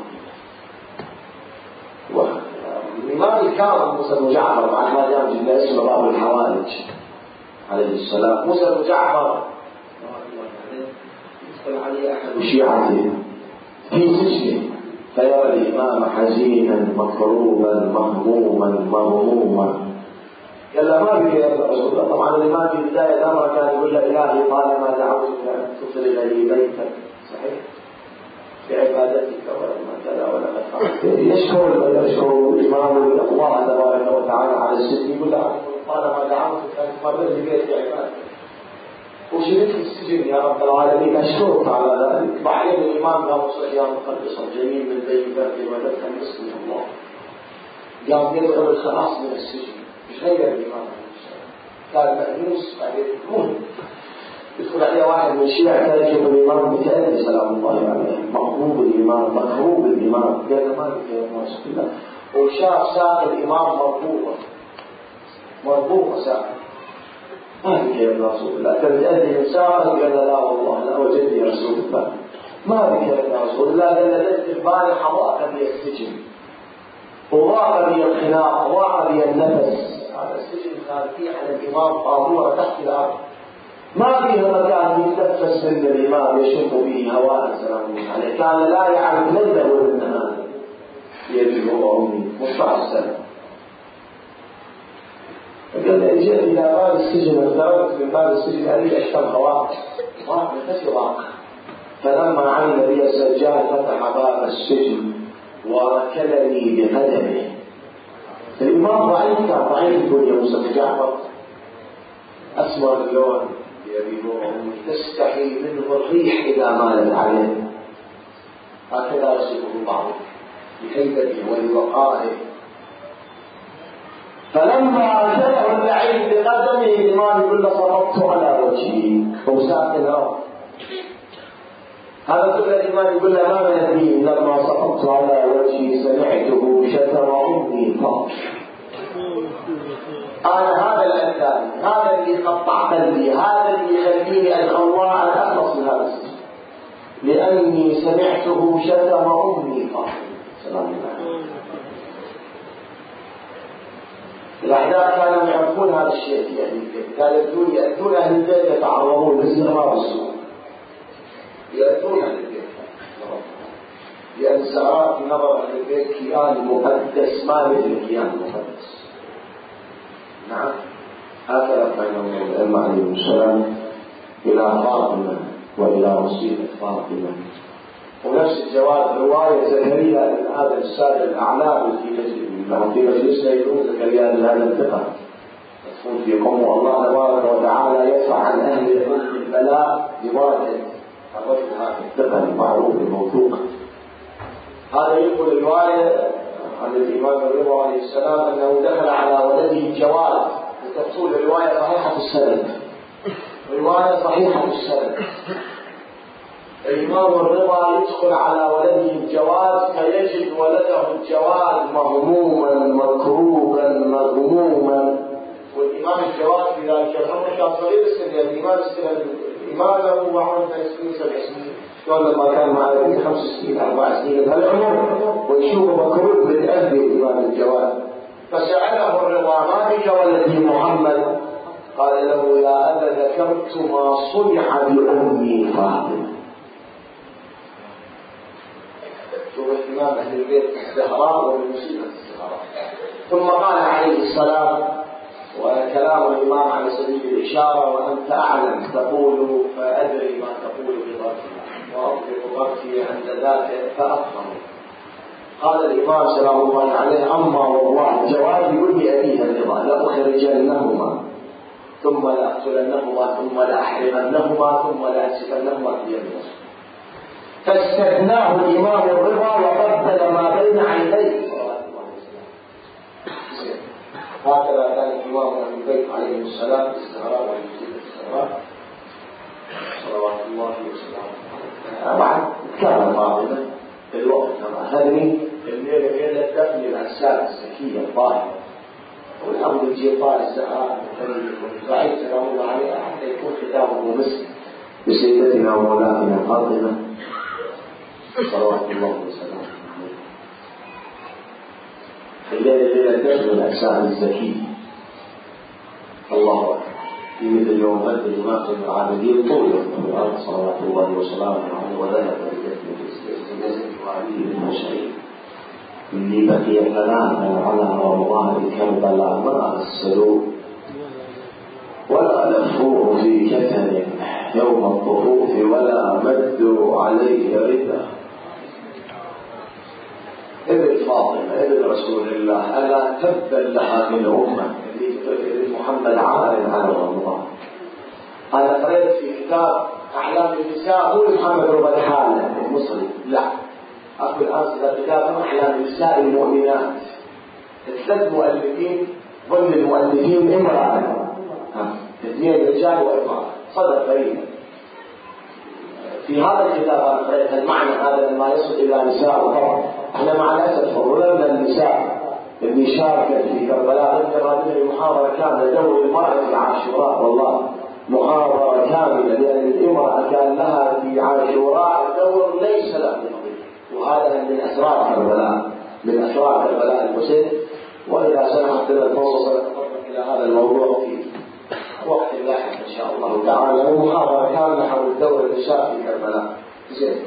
فاطمة. الإمام الكاظم موسى بن جعفر بعد ما جاء من اسمه باب الحوائج عليه السلام، موسى بن جعفر يدخل عليه أحد شيعته في سجنه فيرى الإمام حزينا مكروبا مهموما مغموما. قال له ما بك يا ابن رسول الله؟ طبعا الإمام في بداية الأمر كان يقول له إلهي طالما دعوتك أن تصل إلي بيتك صحيح بعبادتك ولما كذا ولما فعلت يشكر الإمام الله تبارك وتعالى على السجن، يقول له طالما دعوتك أن تقرر لي بيت عبادتك وشركت في السجن يا رب العالمين أشكرك على ذلك. بعدين الإمام قام صحيح مقدس الجميل من بين ذاته ودفع باسم الله قام يدعو الخلاص من السجن. مش غير الإمام كان مأنوس بعدين يدخل عليه واحد من الشيعة كان يشوف الإمام متأذي سلام الله عليه مغضوب الإمام مكروب الإمام قال ما بك يا ابن رسول الله؟ وشاف ساق الإمام مربوطة ساق ما بك يا ابن رسول الله؟ كان يتأذي من ساقه قال لا والله لا وجدني رسول الله. ما بك يا ابن رسول الله؟ قال لديك البارحة ضاق بي السجن وضاق بي الخناق وضاق بي النفس. هذا السجن كان فيه على الإمام طابورة تحت الأرض ما فيها مكان يتنفس من الإمام يشم به هواء سلام الله عليه، كان لا يعرف ليله ولا نهاره يجب أمي مصطفى السلام. فقال لي جئت إلى باب السجن وتركت من باب السجن أريد أشتم هواء ضاق نفسي ضاق. فلما عن النبي السجاد فتح باب السجن وركلني بقدمه. الإمام ضعيف كان ضعيف يقول يا موسى بن جعفر أسمر اللون تستحي منه الريح إذا مالت عليه هكذا يصفه بعض بهيبته ولوقاره. فلما أرسله اللعين بقدمه الإمام يقول له سقطت على وجهي وساكن الأرض. هذا كل الإمام يقول له ما من الدين لما سقطت على وجهي سمعته شتم أمي فقط. أنا هذا الأذان هذا اللي قطع قلبي هذا اللي يخليني أدعو الله أن أخلص من هذا السجن لأني سمعته شتم أمي فاطمة سلام الله. الأحداث كانوا يعرفون هذا الشيء يعني كانوا يأتون أهل البيت يتعرضون باستغراب السوء يأتون أهل البيت لأن سارات نظر أهل البيت كيان مقدس ما مثل كيان مقدس. نعم هكذا كان الأئمة عليهم السلام إلى فاطمة وإلى مصيبة فاطمة. ونفس الجواب رواية زكريا أن هذا السادة الأعلام في مجلسنا يقول زكريا أن هذا الثقة تكون في قوم الله تبارك وتعالى يدفع عن أهل البلاء بواجه الرجل هذا الثقة المعروف الموثوق. هذا يقول رواية عن الإمام الرضا عليه السلام أنه دخل على ولده الجواد وتقول الرواية صحيحة السند رواية صحيحة السند. الإمام الرضا يدخل على ولده الجواد فيجد ولده الجواد مهموما مكروبا مغموما. والإمام الجواد في ذلك الأمر كان صغير السن الإمام له عمره 5 سنين 7 سنين شلون لما كان معاه 5 سنين 4 سنين هالعمر ويشوفه مكروب متأذي الإمام الجواد. فسأله الرضا ما بك ولدي محمد؟ قال له يا أبا ذكرت ما صنع بأمي فاطمة. شوف الإمام أهل البيت الزهراء ومن مصيبة الزهراء. ثم قال عليه السلام وكلام الإمام على سبيل الإشارة وأنت أعلم تقول فأدري ما تقول بضربي وأطلق ضربي عند ذاك فأفهم. قال الإمام سلام الله عليه أما والله جواب يقول لأبيه الرضا لأخرجنهما ثم لأقتلنهما ثم لأحرقنهما ثم لأسفنهما في يد رسول. فاستثناه الإمام الرضا وقبل ما بين عينيه. هكذا كان الإمام أهل البيت عليه السلام استغراء ويجيب الاستغراء صلوات الله وسلامه. بعد كان فاطمة الوقت هذه الليلة ليلة دفن الأجساد الزكية الطاهرة والأمر الجيطان الزهراء الضعيف سلام الله عليها حتى يكون ختام ثيابه مسك بسيدتنا ومولاتنا فاطمة صلوات الله وسلامه عليه. الليلة ليلة دفن الأجساد الزكية. الله أكبر. في مثل يوم بدر الإمام زين العابدين طول القرآن صلوات الله وسلامه عليه وذهب لجسد علي بن حسين اللي بقي ثلاثا على رمضان كربلاء ما غسلوه ولا لفوه في كفن يوم الطفوف ولا مدوا عليه ردا. ابن فاطمة ابن رسول الله ألا تبا لها من أمة محمد عالم على رمضان. أنا قرأت في كتاب أعلام النساء هو محمد ربى حالة المصري لا أقول الآن كتاب أحلام النساء المؤمنات. الثلاث مؤلفين ضمن المؤلفين امرأة اثنين رجال وامرأة صدق فريد. في هذا الكتاب أنا قرأت المعنى هذا لما يصل إلى نساء وطبعا احنا مع الأسف ولولا النساء اللي شاركت في كربلاء ذكر هذه المحاضرة كاملة دور المرأة في عاشوراء والله محاضرة كاملة لأن الامرأة كان لها في عاشوراء دور ليس له وهذا من أسرار كربلاء من أسرار كربلاء الحسين. وإذا سمحت لنا الفرصة سنتطرق إلى هذا الموضوع في وقت لاحق إن شاء الله تعالى ومحاضرة كاملة حول دور النساء في كربلاء. زين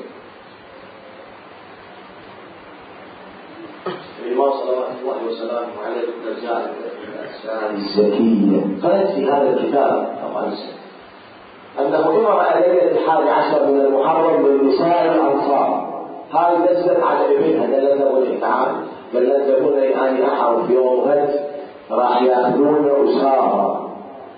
الإمام صلوات الله وسلامه عليه رجال الأجساد الزكية. قرأت في هذا الكتاب طبعا أنه أمر ليلة 11 من المحرم بالنساء الأنصار. هاي نزلت على ابنها دلته والإتعاب دلته هنا أن أحر في يوم غد راح يأخذون أسارة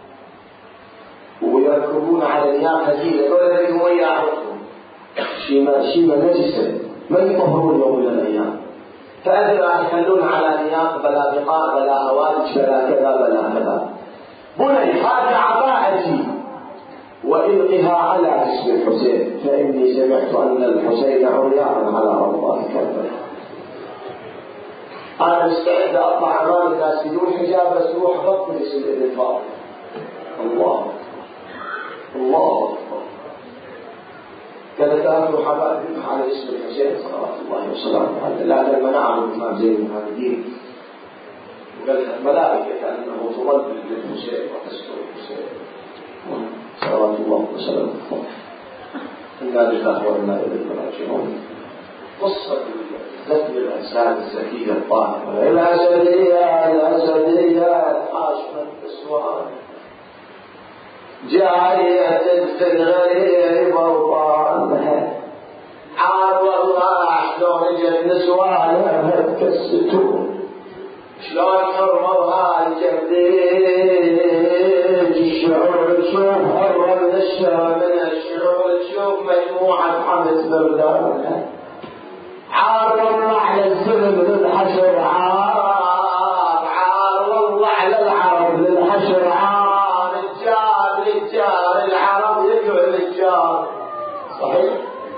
ويركبون على نياق هزيلة دول الذي هو يعرفهم شيما نجسا ما يطهرون يوم من الأيام فأدرى أن يحلون على نياق بلا بقاء بلا هوادج بلا كذا بلا كذا. بني هذا عباءتي وإلقها على جسم الحسين فإني سمعت أن الحسين عريان على رضاه كربلاء. أنا مستعد أطلع أمام الناس بدون حجاب بس روح ضبط جسم ابن فاطمة. الله الله أكبر. كانت تأثر حبائبها على جسم الحسين صلوات الله وسلامه عليه. لا المناعة الإمام زين العابدين وقالت الملائكة كأنه تظل للحسين وتستر الحسين صلوات الله وسلامه إنا لله وإنا إليه راجعون. قصة دفن الأجساد الزكية الطاهرة الأسدية حاشمة الأسوان جارية في الغريب وطالها عار والله شلون جت نسوانها تكستون شلون حرموها الجبديج الشعور تشوف حرم من الشام من الشعور تشوف مجموعة حمد بردانها عار والله على الزمن للحشر عار والله على العرب للحشر عار الجار العرب يقعد الجار صحيح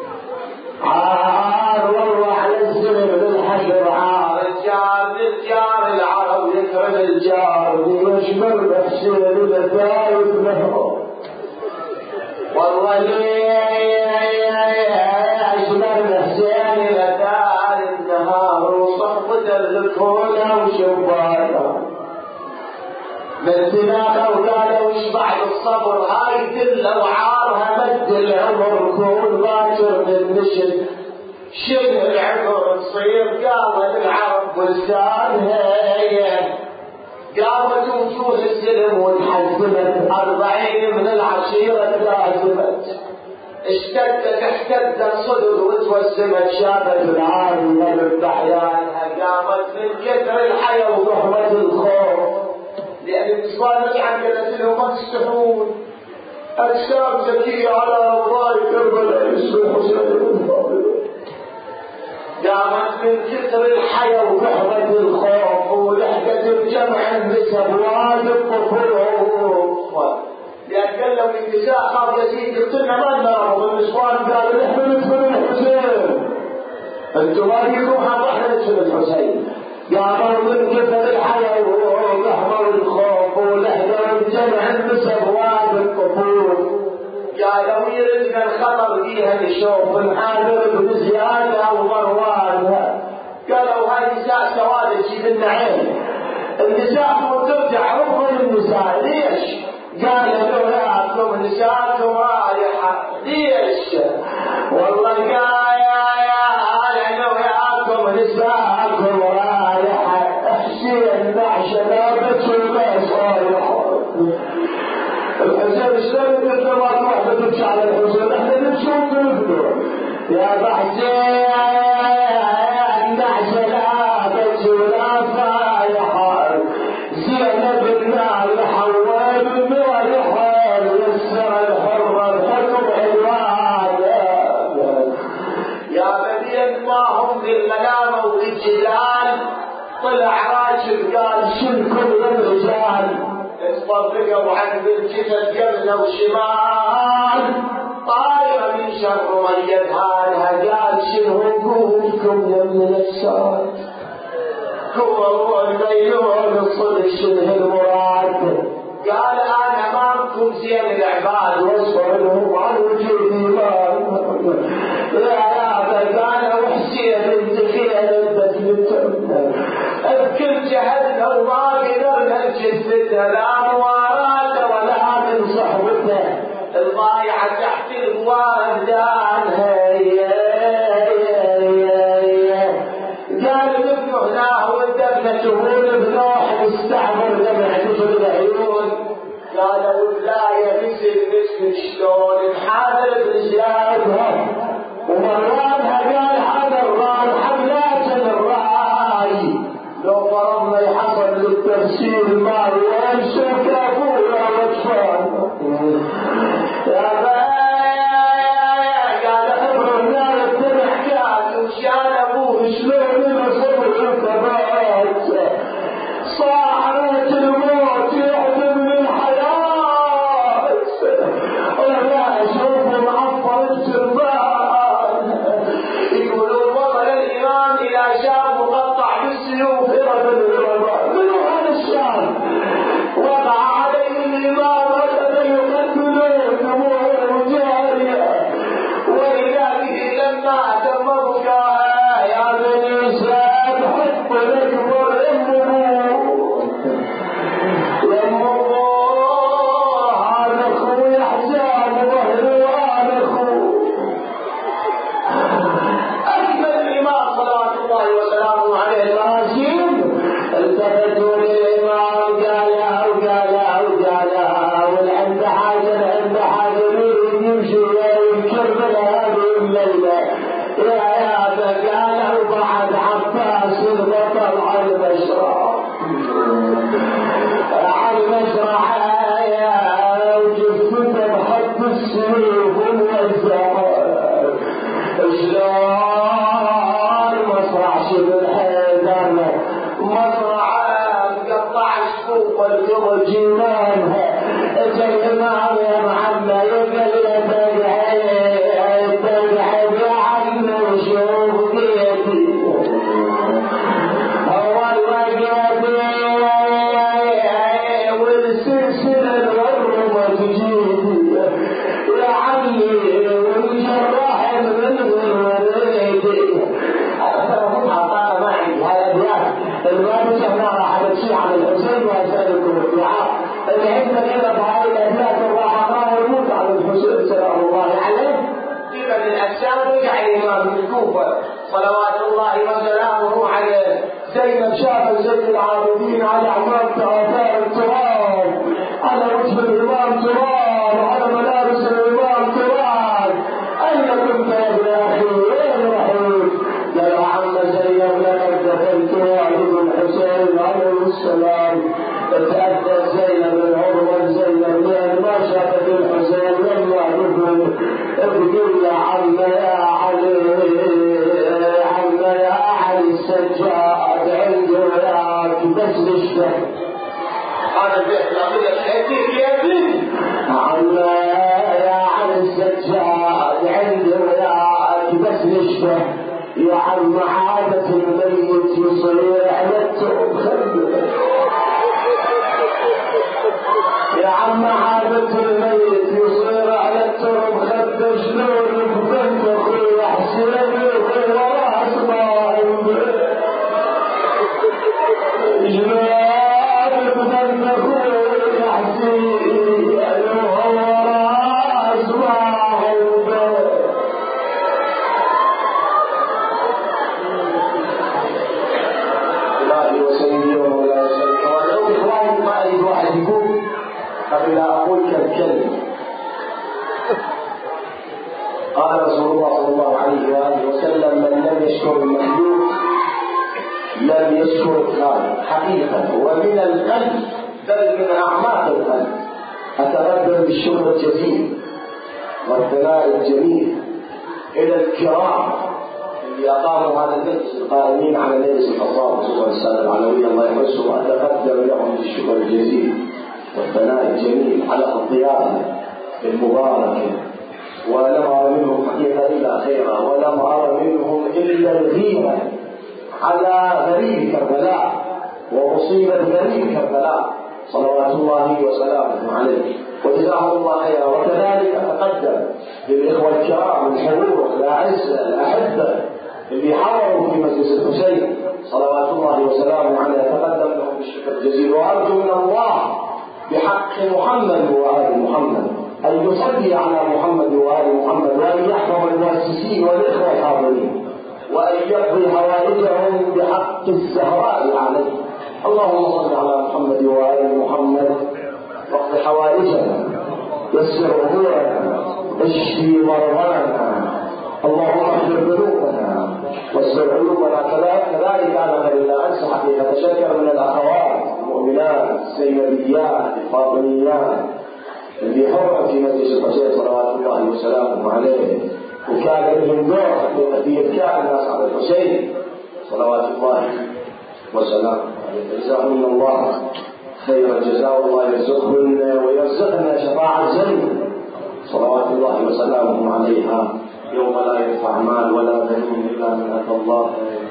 عار والله على الزمن للحشر عار الجار العرب يقعد الجار ويشمر بحسين للثالث له والله يشمر بحسين للثالث النهار وصحبة الكونة وشباكة من ثلاثة وقالوا ايش بعد الصبر هاي دلة وعارها مد العمر كون باكر من نشد شبه العمر تصير قامت العرب بلسان هي قامت وجوه السلم وتحزمت 40 من العشيرة تلازمت احتدت صدر وتوسمت شافت العالية بتحيانها قامت من كثر الحياة وضحمة الخوف لأن النسوان مش عندنا سنة وما تستحون أجسام زكية على رضاي كربلاء اسم الحسين بن فاطمة قامت من كثر الحياة وضحمة الخوف ولحقة الجمع النسب وعاد الطفول لأن قال لو النساء خاف يزيد قلنا ما نرغب النسوان قالوا نحن ندفن الحسين انتم ما فيكم حق احنا ندفن الحسين قاموا من كثر الحياة وضحمة الخوف ولحقة الجمع النسب وعاد الطفول قالوا يردنا الخطر فيها نشوف نحاذر بن زياد او مروان. قالوا هاي نساء سواد تجيب لنا عين، النساء ترجع ركن النساء. ليش؟ قالوا ياكم نساءكم رايحه. ليش؟ والله قال انا وياكم نساءكم رايحه. حسين بعشنا بتشوفه صالحه. الحسين شلون قلت له ما تروح تبكي على الحسين؟ احنا نشوف نفده يا حسين بعشنا بتشوفه صالحه. زينب النار حول النار يسر الحر الحكم عدوان. يا بني ما هم بالملامه والجلال. طلع راشد قال شلكم للرجال، اصطفقوا عن بالجسد يمنى وشمال. طايره من شر من يدهانها قال شنو وقوفكم يمن الشام. هو الميلون الصدق شبه المراد. قال انا امامكم زين العباد واصبر لهم عن وجود ايمان. قال وحسين انت خير بتمتم الكل جهدنا وما قدرنا نجسدها لا مواراته ولا من صحبته. الضايعه تحت الابواب دانها. قال ابنه هناه والدفنه تهون بنوح مستعمر دمع تجري العيون. قالوا الولايه مثل شلون انحدر بزيادها. ومرانها قال هذا الران حملات الراي. لو فرضنا يحصل للتفسير ما ينسى كافور وطفال. يا قال ابر النار اتبع كاس وشان ابوه شلون يصبر الثبات. صاحرة الموت يعدم من الحياة. ولا اشوف معطر التربان. يقولون وصل الامام الى شام مقطع بالسيوف هرب الربان. منو هذا الشام؟ وقع عليه الامام اخذ يقتلون دموع جاريه. واذا به لما تم بكاء يا بني سعد حب الاكبر صلوات الله وسلامه عليه. زينب شافت زين العابدين على عمامة آثار التراب، على وجه الإمام تراب، على ملابس الإمام تراب. أين كنت يا ابن أخي؟ وين رحيل؟ قال عم زينب لقد دفنت وعد الحسين عليه السلام. فتأثر زينب العروة زينب لأن ما شافت الحسين لم يعرفه. ابقي يا عم يا علي، السجاد عنده وياك بس نشفه. هذا البيت الأخير الحكيم يا ابني. عما يا عم السجاد عنده وياك بس نشفه. يا عم عادة الميت يصير على التراب خليه. يا عم عادة الميت يصير على التراب الله صلى الله عليه وآله وسلم: من لم يشكر المخلوق لم يشكر الخالق حقيقة ومن القلب، بل من أعماق القلب. أتقدم بالشكر الجزيل والثناء الجميل إلى الكرام اللي أقاموا هذا المجلس القائمين على مجلس الحصار خصوصا السادة العلوية الله يحرسهم، وأتقدم لهم بالشكر الجزيل والثناء الجميل على الضيافة المباركة. ولم أرى منهم حقيقة إلا خيرا، ولم أرى منهم إلا الغيرة على غريب كربلاء ومصيبة غريب كربلاء صلوات الله وسلامه عليه، وجزاهم الله خيرا. وكذلك أتقدم للإخوة الكرام الحضور الأعزة الأحبة اللي حضروا في مجلس الحسين صلوات الله وسلامه عليه، أتقدم لهم بالشكر الجزيل. وأرجو من الله بحق محمد وآل محمد أن يصلي على محمد وآل محمد، وأن يحفظ المؤسسين والإخوة الحاضرين، وأن يقضي حوائجهم بحق الزهراء عليه. اللهم صل على محمد وآل محمد واقض حوائجنا، يسر أمورنا، اشفي مرضانا، اللهم اغفر ذنوبنا واستر عيوبنا. كذلك أنا لا أنسى حقيقة أتشكر من الأخوات المؤمنات الزينبيات الفاطميات اللي حضروا في مجلس الحسين صلوات الله وسلامه عليه، وكان لهم دور في إبكاء الناس على الحسين صلوات الله وسلامه عليه. جزاهم الله خير الجزاء، والله يرزقهن ويرزقنا شفاعة زين صلوات الله وسلامه عليها يوم لا ينفع مال ولا بنون إلا من أتى الله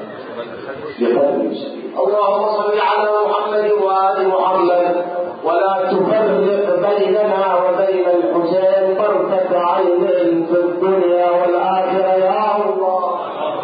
بقلب سليم. اللهم صل على محمد وآل محمد، ولا تفرق بيننا وبين الحسين طرفة عين في الدنيا والآخرة يا الله.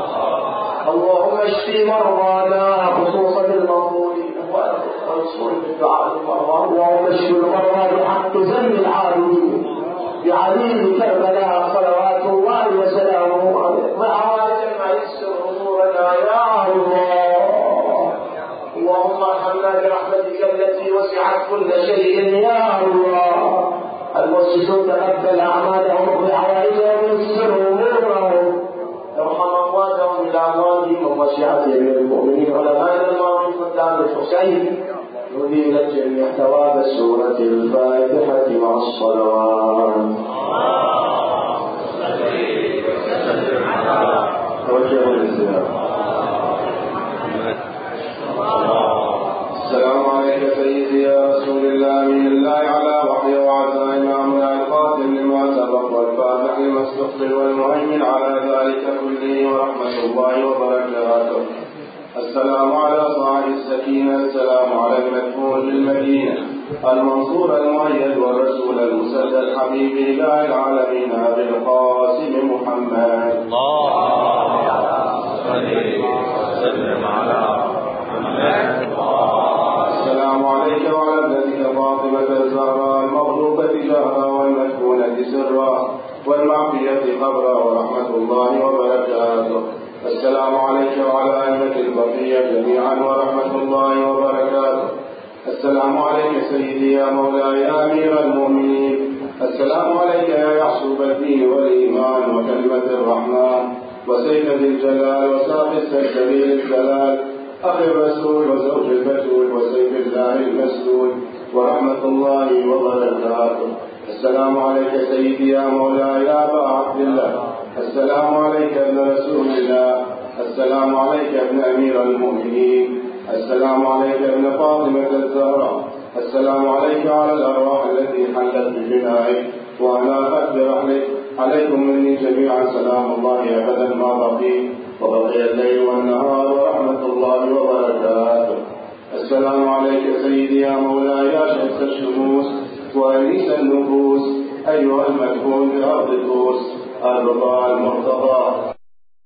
اللهم اشف مرضانا خصوصا المظلومين وانصر بالدعاء المرضى. اللهم اشف المرضى بحق ذنب العابدين بعليل كربلاء صلوات الله وسلامه عليه، وحوائجنا يسر امورنا يا الله. اللهم ارحمنا برحمتك التي وسعت كل شيء يا الله. المؤسسون تقبل اعمالهم وحوائجهم ويسر امورهم، ارحم امواتهم الى امواتهم ومشيعتهم من المؤمنين علماء الماضي قدام الحسين. نودي الى الجميع ثواب سورة الفاتحة مع الصلوات. توجهوا للزيارة. السلام عليك سيدي يا رسول الله، من الله على وحي وعزى إمامنا القاسم لما سبق والفاتح لما استقبل والمهيمن على ذلك كله ورحمة الله وبركاته. السلام على صاحب السكينة، السلام على المدفون بالمدينة المنصور المؤيد والرسول المسدد الحبيب إله العالمين أبي القاسم محمد. اللهم صل وسلم على محمد. السلام عليك وعلى ابنتك فاطمة الزهراء المغلوبة جهرا والمدفونة سرا والمعفية قبرا ورحمة الله وبركاته. السلام عليك وعلى أئمة البقية جميعا ورحمة الله وبركاته. السلام عليك سيدي يا مولاي أمير المؤمنين. السلام عليك يا يعصوب الدين والإيمان وكلمة الرحمن وسيف ذي الجلال وساق السلسبيل الجلال، أخي الرسول وزوج البتول وسيف الله المسلول ورحمة الله وبركاته. السلام عليك سيدي يا مولاي يا أبا عبد الله. السلام عليك ابن رسول الله. السلام عليك ابن أمير المؤمنين. السلام عليك ابن فاطمة الزهراء. السلام عليك على الأرواح التي حلت ببنائك، وأنا أقدر عليكم مني جميعا سلام الله أبدا ما بقي وبقي الليل والنهار ورحمة الله وبركاته. السلام عليك سيدي يا مولاي يا شمس الشموس وأنيس النفوس، أيها المدفون بأرض طوس الرضا المرتضى.